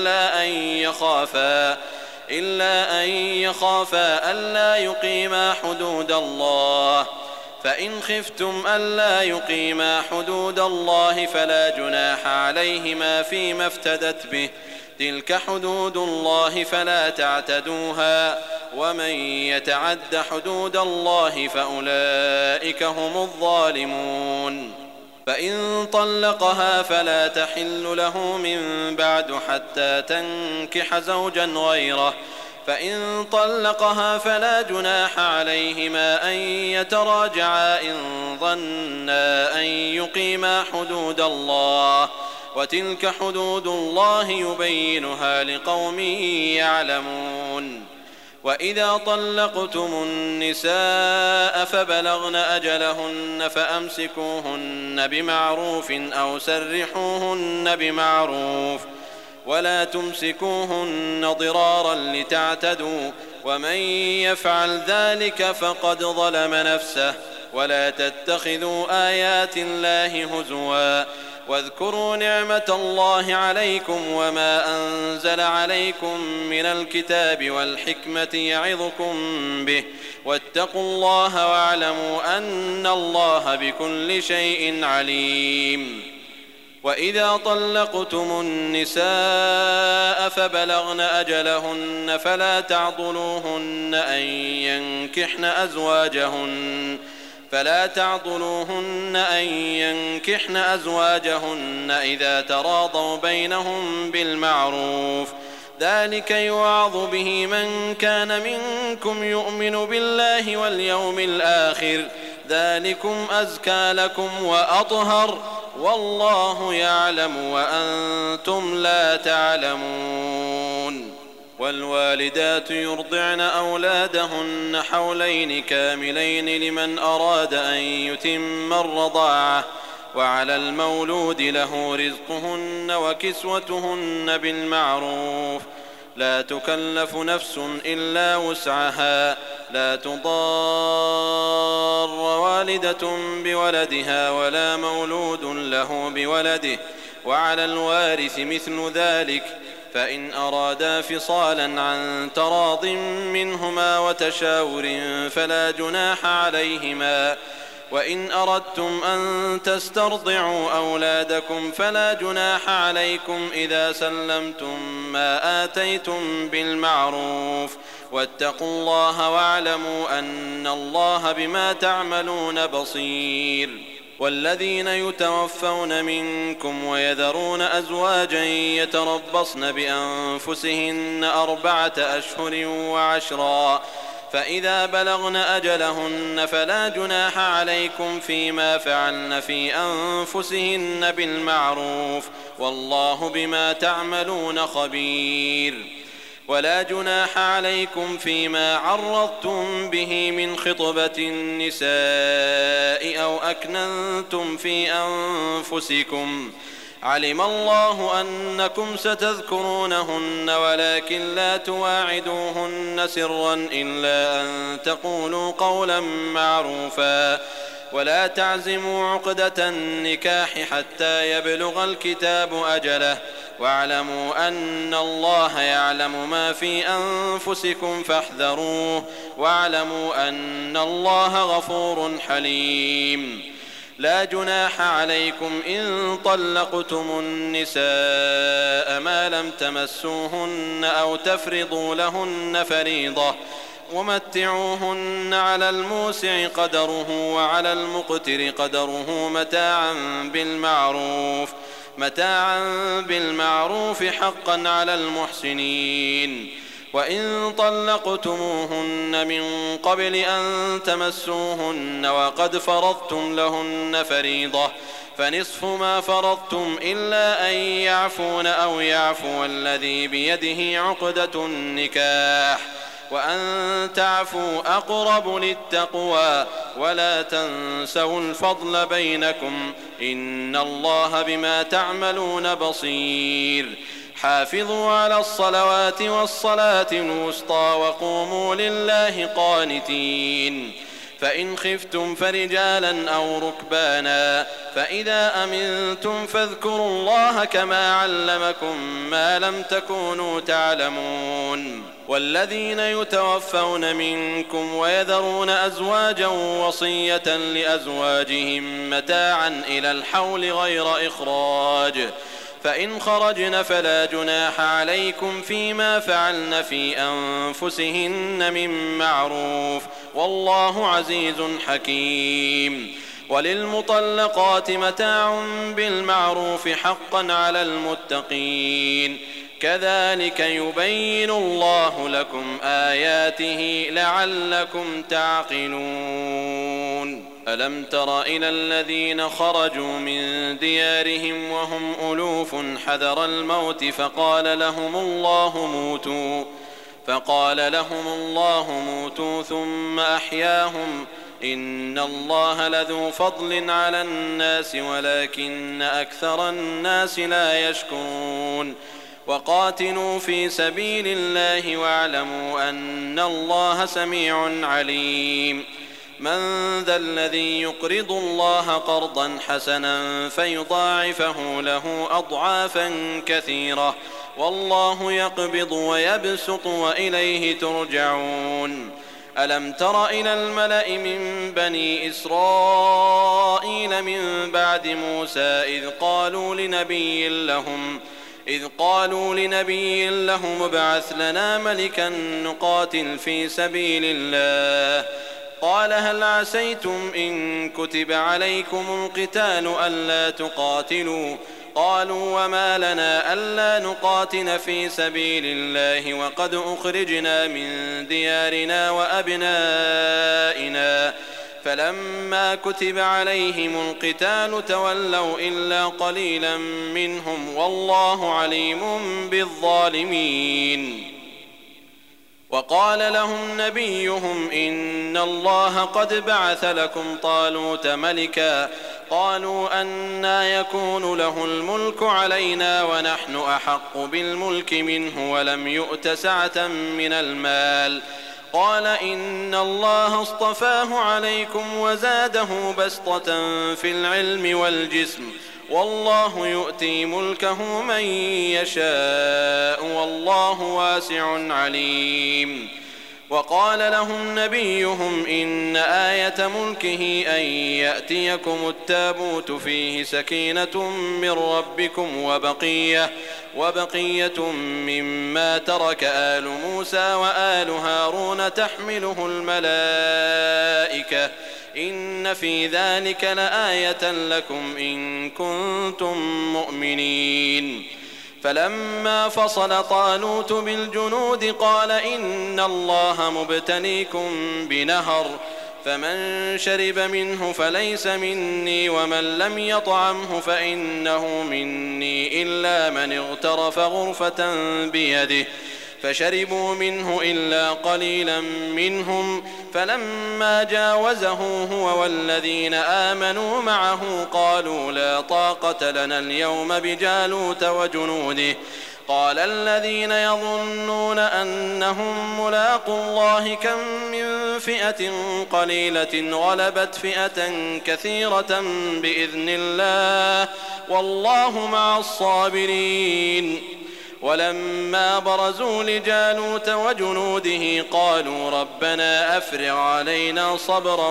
إلا أن يخافا ألا يقيما حدود الله فإن خفتم ألا يقيما حدود الله فلا جناح عليهما فيما افتدت به تلك حدود الله فلا تعتدوها ومن يتعد حدود الله فأولئك هم الظالمون. فإن طلقها فلا تحل له من بعد حتى تنكح زوجا غيره فإن طلقها فلا جناح عليهما أن يتراجعا إن ظنا أن يقيما حدود الله، وتلك حدود الله يبينها لقوم يعلمون. وإذا طلقتم النساء فبلغن أجلهن فأمسكوهن بمعروف أو سرحوهن بمعروف، ولا تمسكوهن ضرارا لتعتدوا، ومن يفعل ذلك فقد ظلم نفسه. ولا تتخذوا آيات الله هزوا، واذكروا نعمة الله عليكم وما أنزل عليكم من الكتاب والحكمة يعظكم به، واتقوا الله واعلموا أن الله بكل شيء عليم. وإذا طلقتم النساء فبلغن أجلهن فلا تعضلوهن أن ينكحن أزواجهن إذا تراضوا بينهم بالمعروف، ذلك يوعظ به من كان منكم يؤمن بالله واليوم الآخر، ذلكم أزكى لكم وأطهر، والله يعلم وأنتم لا تعلمون. والوالدات يرضعن أولادهن حولين كاملين لمن أراد أن يتم الرضاعة، وعلى المولود له رزقهن وكسوتهن بالمعروف، لا تكلف نفس إلا وسعها، لا تضار والدة بولدها ولا مولود له بولده، وعلى الوارث مثل ذلك، فإن أرادا فصالا عن تراض منهما وتشاور فلا جناح عليهما. وإن أردتم أن تسترضعوا أولادكم فلا جناح عليكم إذا سلمتم ما آتيتم بالمعروف، واتقوا الله واعلموا أن الله بما تعملون بصير. والذين يتوفون منكم ويذرون أزواجا يتربصن بأنفسهن 4 أشهر وعشرا، فإذا بلغن أجلهن فلا جناح عليكم فيما فعلن في أنفسهن بالمعروف، والله بما تعملون خبير. ولا جناح عليكم فيما عرضتم به من خطبة النساء أو أكننتم في أنفسكم، علم الله أنكم ستذكرونهن ولكن لا تواعدوهن سرا إلا أن تقولوا قولا معروفا، ولا تعزموا عقدة النكاح حتى يبلغ الكتاب أجله، واعلموا أن الله يعلم ما في أنفسكم فاحذروه، واعلموا أن الله غفور حليم. لا جناح عليكم إن طلقتم النساء ما لم تمسوهن أو تفرضوا لهن فريضة، ومتعوهن على الموسع قدره وعلى المقتر قدره متاعا بالمعروف حقا على المحسنين. وإن طلقتموهن من قبل أن تمسوهن وقد فرضتم لهن فريضة فنصف ما فرضتم إلا أن يعفون أو يعفو الذي بيده عقدة النكاح، وأن تعفوا أقرب للتقوى، ولا تنسوا الفضل بينكم، إن الله بما تعملون بصير. حافظوا على الصلوات والصلاة الوسطى وقوموا لله قانتين. فإن خفتم فرجالا أو ركبانا، فإذا أمنتم فاذكروا الله كما علمكم ما لم تكونوا تعلمون. والذين يتوفون منكم ويذرون أزواجا وصية لأزواجهم متاعا إلى الحول غير إخراج، فإن خرجن فلا جناح عليكم فيما فعلن في أنفسهن من معروف، والله عزيز حكيم. وللمطلقات متاع بالمعروف حقا على المتقين. كذلك يبين الله لكم آياته لعلكم تعقلون ألم تر إلى الذين خرجوا من ديارهم وهم ألوف حذر الموت فقال لهم الله موتوا ثم أحياهم إن الله لذو فضل على الناس ولكن أكثر الناس لا يشكرون وقاتلوا في سبيل الله واعلموا أن الله سميع عليم من ذا الذي يقرض الله قرضا حسنا فيضاعفه له أضعافا كثيرة والله يقبض ويبسط وإليه ترجعون ألم تر إلى الملأ من بني إسرائيل من بعد موسى إذ قالوا لنبي لهم ابعث لنا ملكا نقاتل في سبيل الله قال هل عسيتم إن كتب عليكم القتال ألا تقاتلوا قالوا وما لنا ألا نقاتل في سبيل الله وقد أخرجنا من ديارنا وأبنائنا فلما كتب عليهم القتال تولوا إلا قليلا منهم والله عليم بالظالمين وقال لهم نبيهم إن الله قد بعث لكم طالوت ملكا قالوا أنى يكون له الملك علينا ونحن أحق بالملك منه ولم يؤت سعة من المال قال إن الله اصطفاه عليكم وزاده بسطة في العلم والجسم والله يؤتي ملكه من يشاء والله واسع عليم وقال لهم نبيهم إن آية ملكه أن يأتيكم التابوت فيه سكينة من ربكم وبقية مما ترك آل موسى وآل هارون تحمله الملائكة إن في ذلك لآية لكم إن كنتم مؤمنين فلما فصل طالوت بالجنود قال إن الله مبتليكم بنهر فمن شرب منه فليس مني ومن لم يطعمه فإنه مني إلا من اغترف غرفة بيده فشربوا منه إلا قليلا منهم فلما جاوزه هو والذين آمنوا معه قالوا لا طاقة لنا اليوم بجالوت وجنوده قال الذين يظنون أنهم ملاقوا الله كم من فئة قليلة غلبت فئة كثيرة بإذن الله والله مع الصابرين ولما برزوا لجالوت وجنوده قالوا ربنا أفرغ علينا صبرا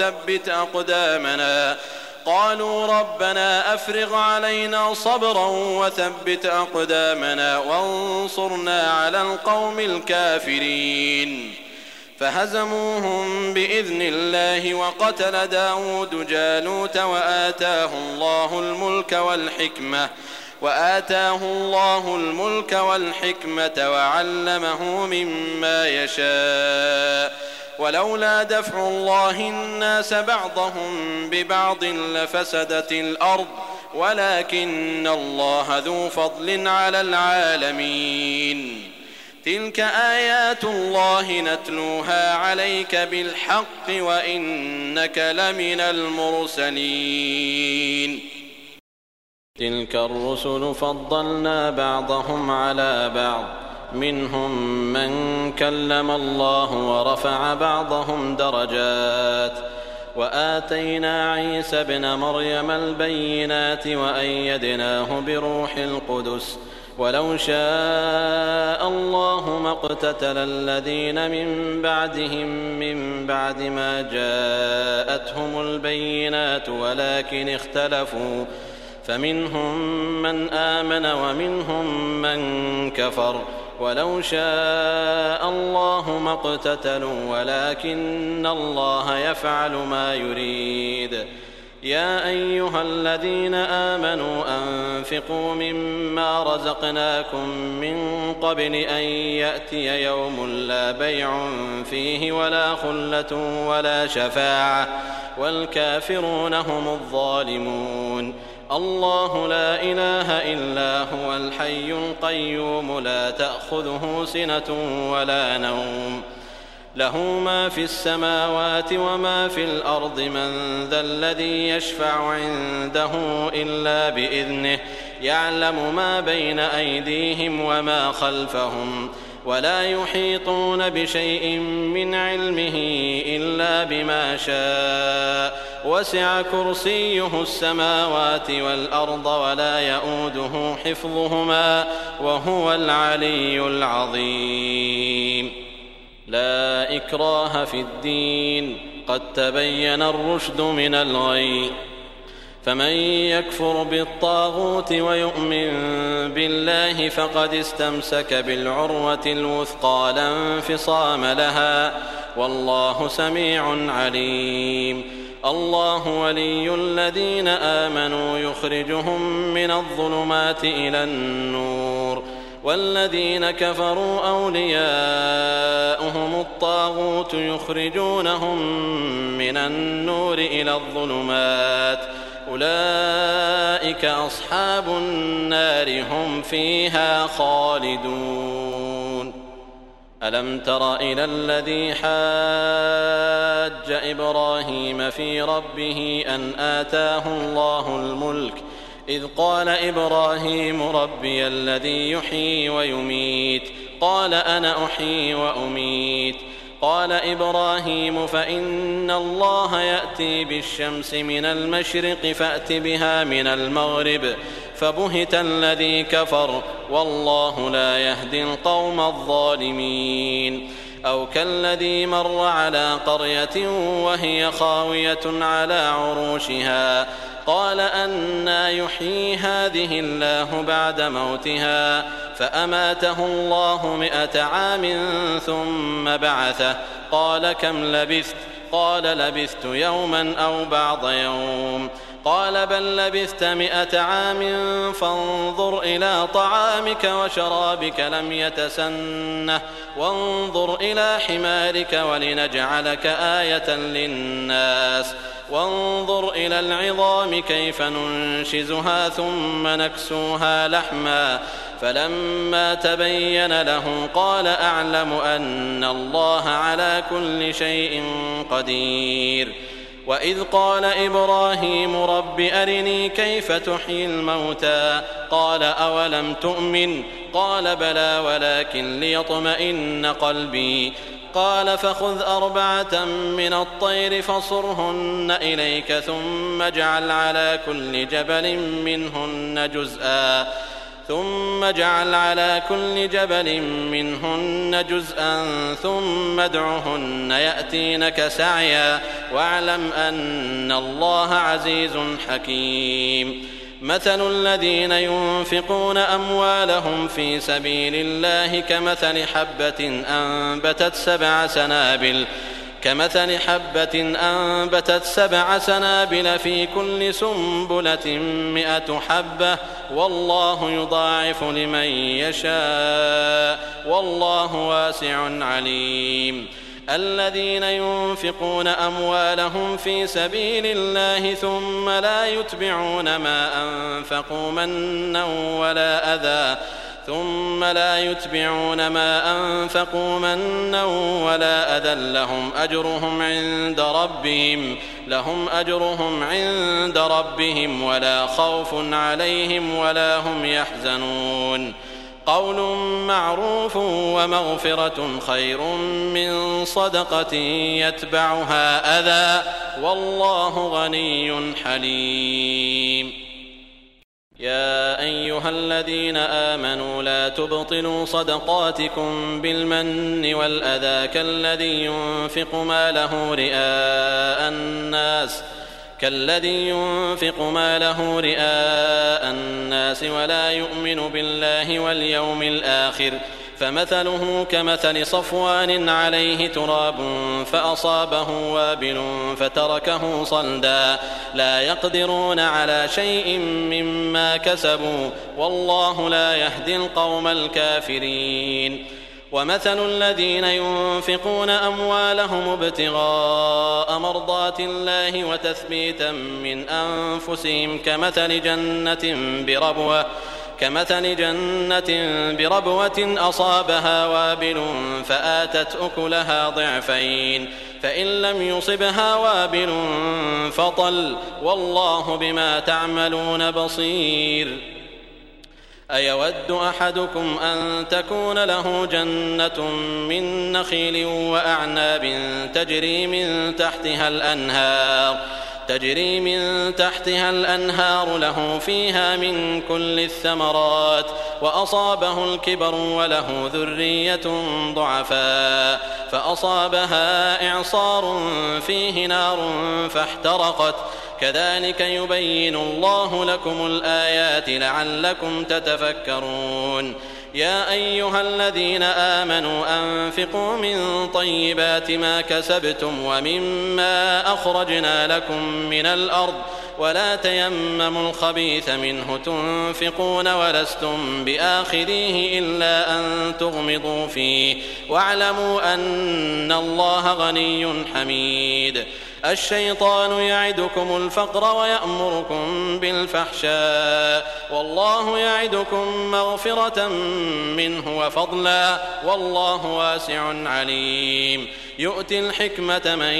وثبت أقدامنا وانصرنا على القوم الكافرين فهزموهم بإذن الله وقتل داود جالوت وآتاه الله الملك والحكمة وعلمه مما يشاء ولولا دفع الله الناس بعضهم ببعض لفسدت الأرض ولكن الله ذو فضل على العالمين تلك آيات الله نتلوها عليك بالحق وإنك لمن المرسلين تلك الرسل فضلنا بعضهم على بعض منهم من كلم الله ورفع بعضهم درجات وآتينا عيسى ابن مريم البينات وأيدناه بروح القدس ولو شاء الله ما اقتتل الذين من بعدهم من بعد ما جاءتهم البينات ولكن اختلفوا فمنهم من آمن ومنهم من كفر ولو شاء الله ما اقتتلوا ولكن الله يفعل ما يريد يا أيها الذين آمنوا أنفقوا مما رزقناكم من قبل أن يأتي يوم لا بيع فيه ولا خلة ولا شفاعة والكافرون هم الظالمون. الله لا إله إلا هو الحي القيوم لا تأخذه سنة ولا نوم له ما في السماوات وما في الأرض من ذا الذي يشفع عنده إلا بإذنه يعلم ما بين أيديهم وما خلفهم ولا يحيطون بشيء من علمه إلا بما شاء وسع كرسيه السماوات والأرض ولا يؤوده حفظهما وهو العلي العظيم. لا إكراه في الدين قد تبين الرشد من الغي فمن يكفر بالطاغوت ويؤمن بالله فقد استمسك بالعروة الوثقى لا انفصام لها والله سميع عليم. الله ولي الذين آمنوا يخرجهم من الظلمات إلى النور والذين كفروا أولياؤهم الطاغوت يخرجونهم من النور إلى الظلمات أولئك أصحاب النار هم فيها خالدون. ألم تر إلى الذي حاج إبراهيم في ربه أن آتاه الله الملك إذ قال إبراهيم ربي الذي يحيي ويميت قال أنا أحيي وأميت قال إبراهيم فإن الله يأتي بالشمس من المشرق فأت بها من المغرب فبهت الذي كفر والله لا يهدي القوم الظالمين. أو كالذي مر على قرية وهي خاوية على عروشها قال أنى يحيي هذه الله بعد موتها فأماته الله 100 عام ثم بعثه قال كم لبثت قال لبثت يوما أو بعض يوم قال بل لبثت 100 عام فانظر إلى طعامك وشرابك لم يتسنه وانظر إلى حمارك ولنجعلك آية للناس وانظر إلى العظام كيف ننشزها ثم نكسوها لحما فلما تبين له قال أعلم أن الله على كل شيء قدير. وإذ قال إبراهيم رب أرني كيف تحيي الموتى قال أولم تؤمن قال بلى ولكن ليطمئن قلبي قال فخذ 4 من الطير فصرهن إليك ثم اجعل على كل جبل منهن جزءا ثم ادعهن يأتينك سعيا واعلم أن الله عزيز حكيم. مثل الذين ينفقون أموالهم في سبيل الله كمثل حبة أنبتت 7 سنابل في كل سنبلة 100 حبة والله يضاعف لمن يشاء والله واسع عليم. الذين ينفقون أموالهم في سبيل الله ثم لا يتبعون ما أنفقوا منا ولا أذى لهم أجرهم عند ربهم ولا خوف عليهم ولا هم يحزنون. قول معروف ومغفرة خير من صدقة يتبعها أذى والله غني حليم. يا أيها الذين آمنوا لا تبطلوا صدقاتكم بالمن والأذى كالذي ينفق ماله رئاء الناس ولا يؤمن بالله واليوم الآخر فمثله كمثل صفوان عليه تراب فأصابه وابل فتركه صلدا لا يقدرون على شيء مما كسبوا والله لا يهدي القوم الكافرين. ومثل الذين ينفقون أموالهم ابتغاء مرضات الله وتثبيتا من أنفسهم كمثل جنة بربوة أصابها وابل فآتت أكلها ضعفين فإن لم يصبها وابل فطل والله بما تعملون بصير. أيود أحدكم أن تكون له جنة من نخيل وأعناب تجري من تحتها الأنهار له فيها من كل الثمرات وأصابه الكبر وله ذرية ضعفاء فأصابها إعصار فيه نار فاحترقت كذلك يبين الله لكم الآيات لعلكم تتفكرون. يا أيها الذين آمنوا أنفقوا من طيبات ما كسبتم ومما أخرجنا لكم من الأرض ولا تيمموا الخبيث منه تنفقون ولستم بآخذيه إلا أن تغمضوا فيه واعلموا أن الله غني حميد. الشيطان يعدكم الفقر ويأمركم بالفحشاء والله يعدكم مغفرة منه وفضلا والله واسع عليم. يؤتي الحكمة من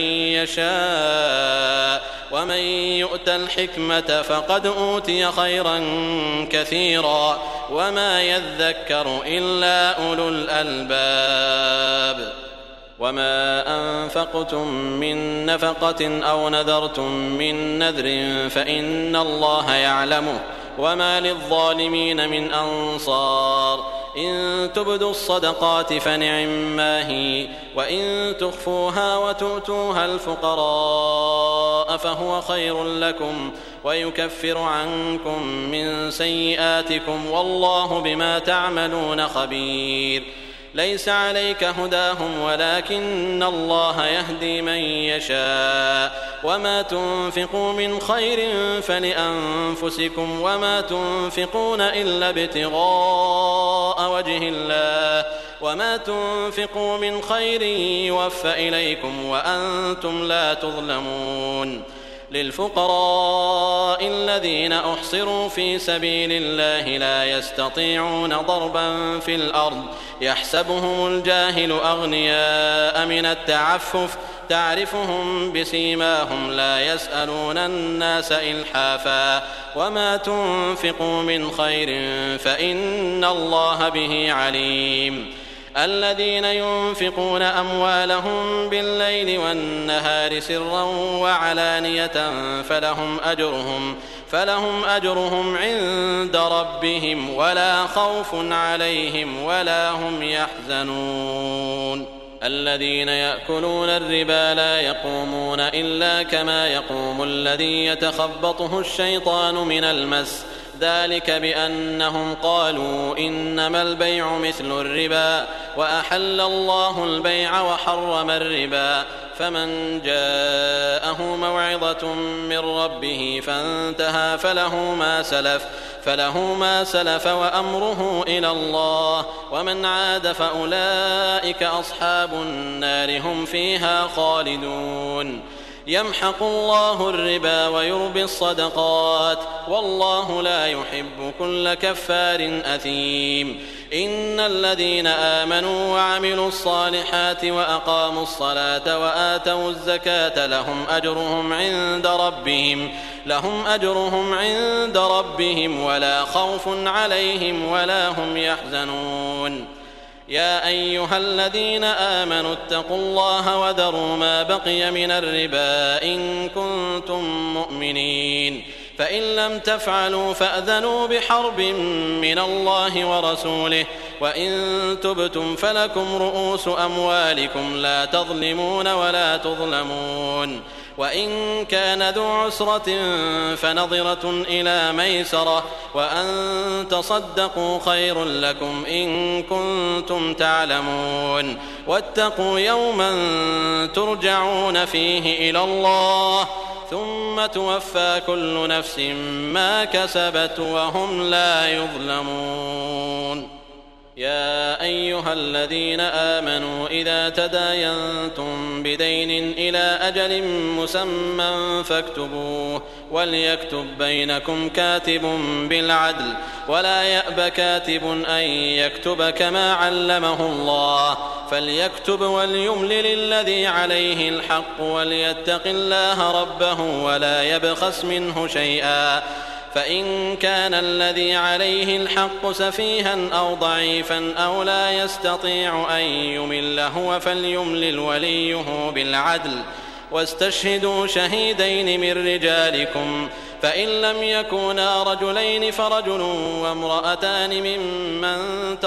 يشاء ومن يؤت الحكمة فقد أوتي خيرا كثيرا وما يذكر إلا أولو الألباب. وما أنفقتم من نفقة أو نذرتم من نذر فإن الله يعلمه وما للظالمين من أنصار. إن تبدوا الصدقات فنعما هي وإن تخفوها وتؤتوها الفقراء فهو خير لكم ويكفر عنكم من سيئاتكم والله بما تعملون خبير. ليس عليك هداهم ولكن الله يهدي من يشاء وما تنفقوا من خير فلأنفسكم وما تنفقون إلا ابتغاء وجه الله وما تنفقوا من خير يوفى إليكم وأنتم لا تظلمون. للفقراء الذين أحصروا في سبيل الله لا يستطيعون ضربا في الأرض يحسبهم الجاهل أغنياء من التعفف تعرفهم بسيماهم لا يسألون الناس إلحافا وما تنفقوا من خير فإن الله به عليم. الذين ينفقون أموالهم بالليل والنهار سرا وعلانية فلهم أجرهم عند ربهم ولا خوف عليهم ولا هم يحزنون. الذين يأكلون الربا لا يقومون إلا كما يقوم الذي يتخبطه الشيطان من المس ذلك بأنهم قالوا إنما البيع مثل الربا وأحل الله البيع وحرم الربا فمن جاءه موعظة من ربه فانتهى فله ما سلف وأمره إلى الله ومن عاد فأولئك أصحاب النار هم فيها خالدون. يمحق الله الربا ويربي الصدقات والله لا يحب كل كفار أثيم. إن الذين آمنوا وعملوا الصالحات وأقاموا الصلاة وآتوا الزكاة لهم أجرهم عند ربهم ولا خوف عليهم ولا هم يحزنون. يا أيها الذين آمنوا اتقوا الله وذروا ما بقي من الربا إن كنتم مؤمنين فإن لم تفعلوا فأذنوا بحرب من الله ورسوله وإن تبتم فلكم رؤوس أموالكم لا تظلمون ولا تظلمون وإن كان ذو عسرة فنظرة إلى ميسرة وأن تصدقوا خير لكم إن كنتم تعلمون واتقوا يوما ترجعون فيه إلى الله ثم توفى كل نفس ما كسبت وهم لا يظلمون. يا أيها الذين آمنوا إذا تداينتم بدين إلى أجل مسمى فاكتبوه وليكتب بينكم كاتب بالعدل ولا يأب كاتب أن يكتب كما علمه الله فليكتب وليملل الذي عليه الحق وليتق الله ربه ولا يبخس منه شيئا فإن كان الذي عليه الحق سفيها أو ضعيفا أو لا يستطيع أن يمل هو فليملل وليه بالعدل واستشهدوا شهيدين من رجالكم فإن لم يكونا رجلين فرجل وامرأتان ممن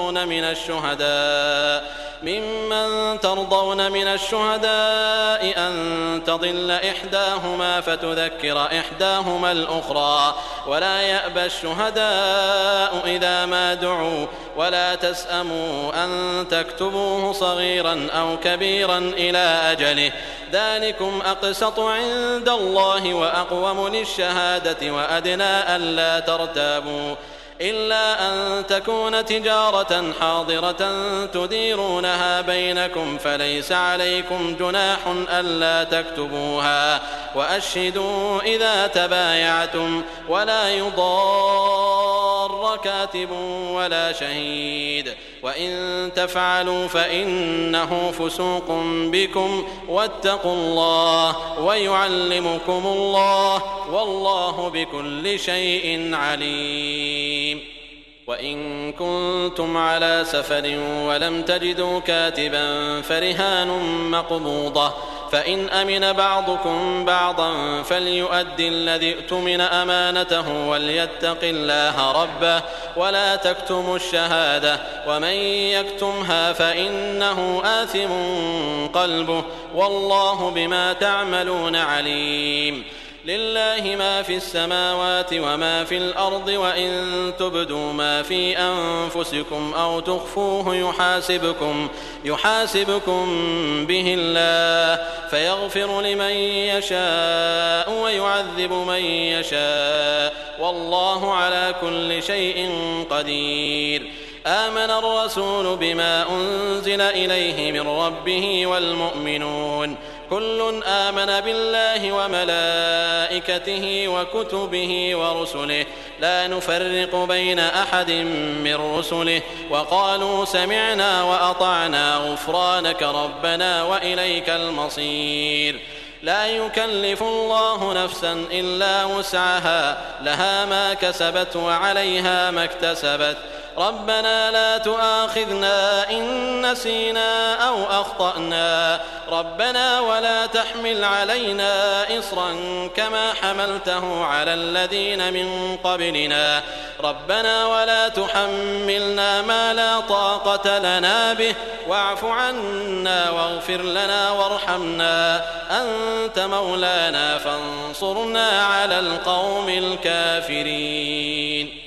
ترضون من الشهداء أن تضل إحداهما فتذكر إحداهما الأخرى ولا يأبى الشهداء إذا ما دعوا ولا تسأموا أن تكتبوه صغيرا أو كبيرا إلى أجله ذلكم أقسط عند الله وأقوم للشهادة وأدنى ألا ترتابوا إلا أن تكون تجارة حاضرة تديرونها بينكم فليس عليكم جناح ألا تكتبوها وأشهدوا إذا تبايعتم ولا يضار كاتب ولا شهيد وإن تفعلوا فإنه فسوق بكم واتقوا الله ويعلمكم الله والله بكل شيء عليم. وإن كنتم على سفر ولم تجدوا كاتبا فرهان مقبوضة فإن أمن بعضكم بعضا فليؤدي الذي اؤتمن أمانته وليتق الله ربه ولا تكتموا الشهادة ومن يكتمها فإنه آثم قلبه والله بما تعملون عليم. لله ما في السماوات وما في الأرض وإن تبدوا ما في أنفسكم أو تخفوه يحاسبكم به الله فيغفر لمن يشاء ويعذب من يشاء والله على كل شيء قدير. آمن الرسول بما أنزل إليه من ربه والمؤمنون كل آمن بالله وملائكته وكتبه ورسله لا نفرق بين أحد من رسله وقالوا سمعنا وأطعنا غفرانك ربنا وإليك المصير. لا يكلف الله نفسا إلا وسعها لها ما كسبت وعليها ما اكتسبت ربنا لا تؤاخذنا إن نسينا أو أخطأنا ربنا ولا تحمل علينا إصرا كما حملته على الذين من قبلنا ربنا ولا تحملنا ما لا طاقة لنا به واعف عنا واغفر لنا وارحمنا أنت مولانا فانصرنا على القوم الكافرين.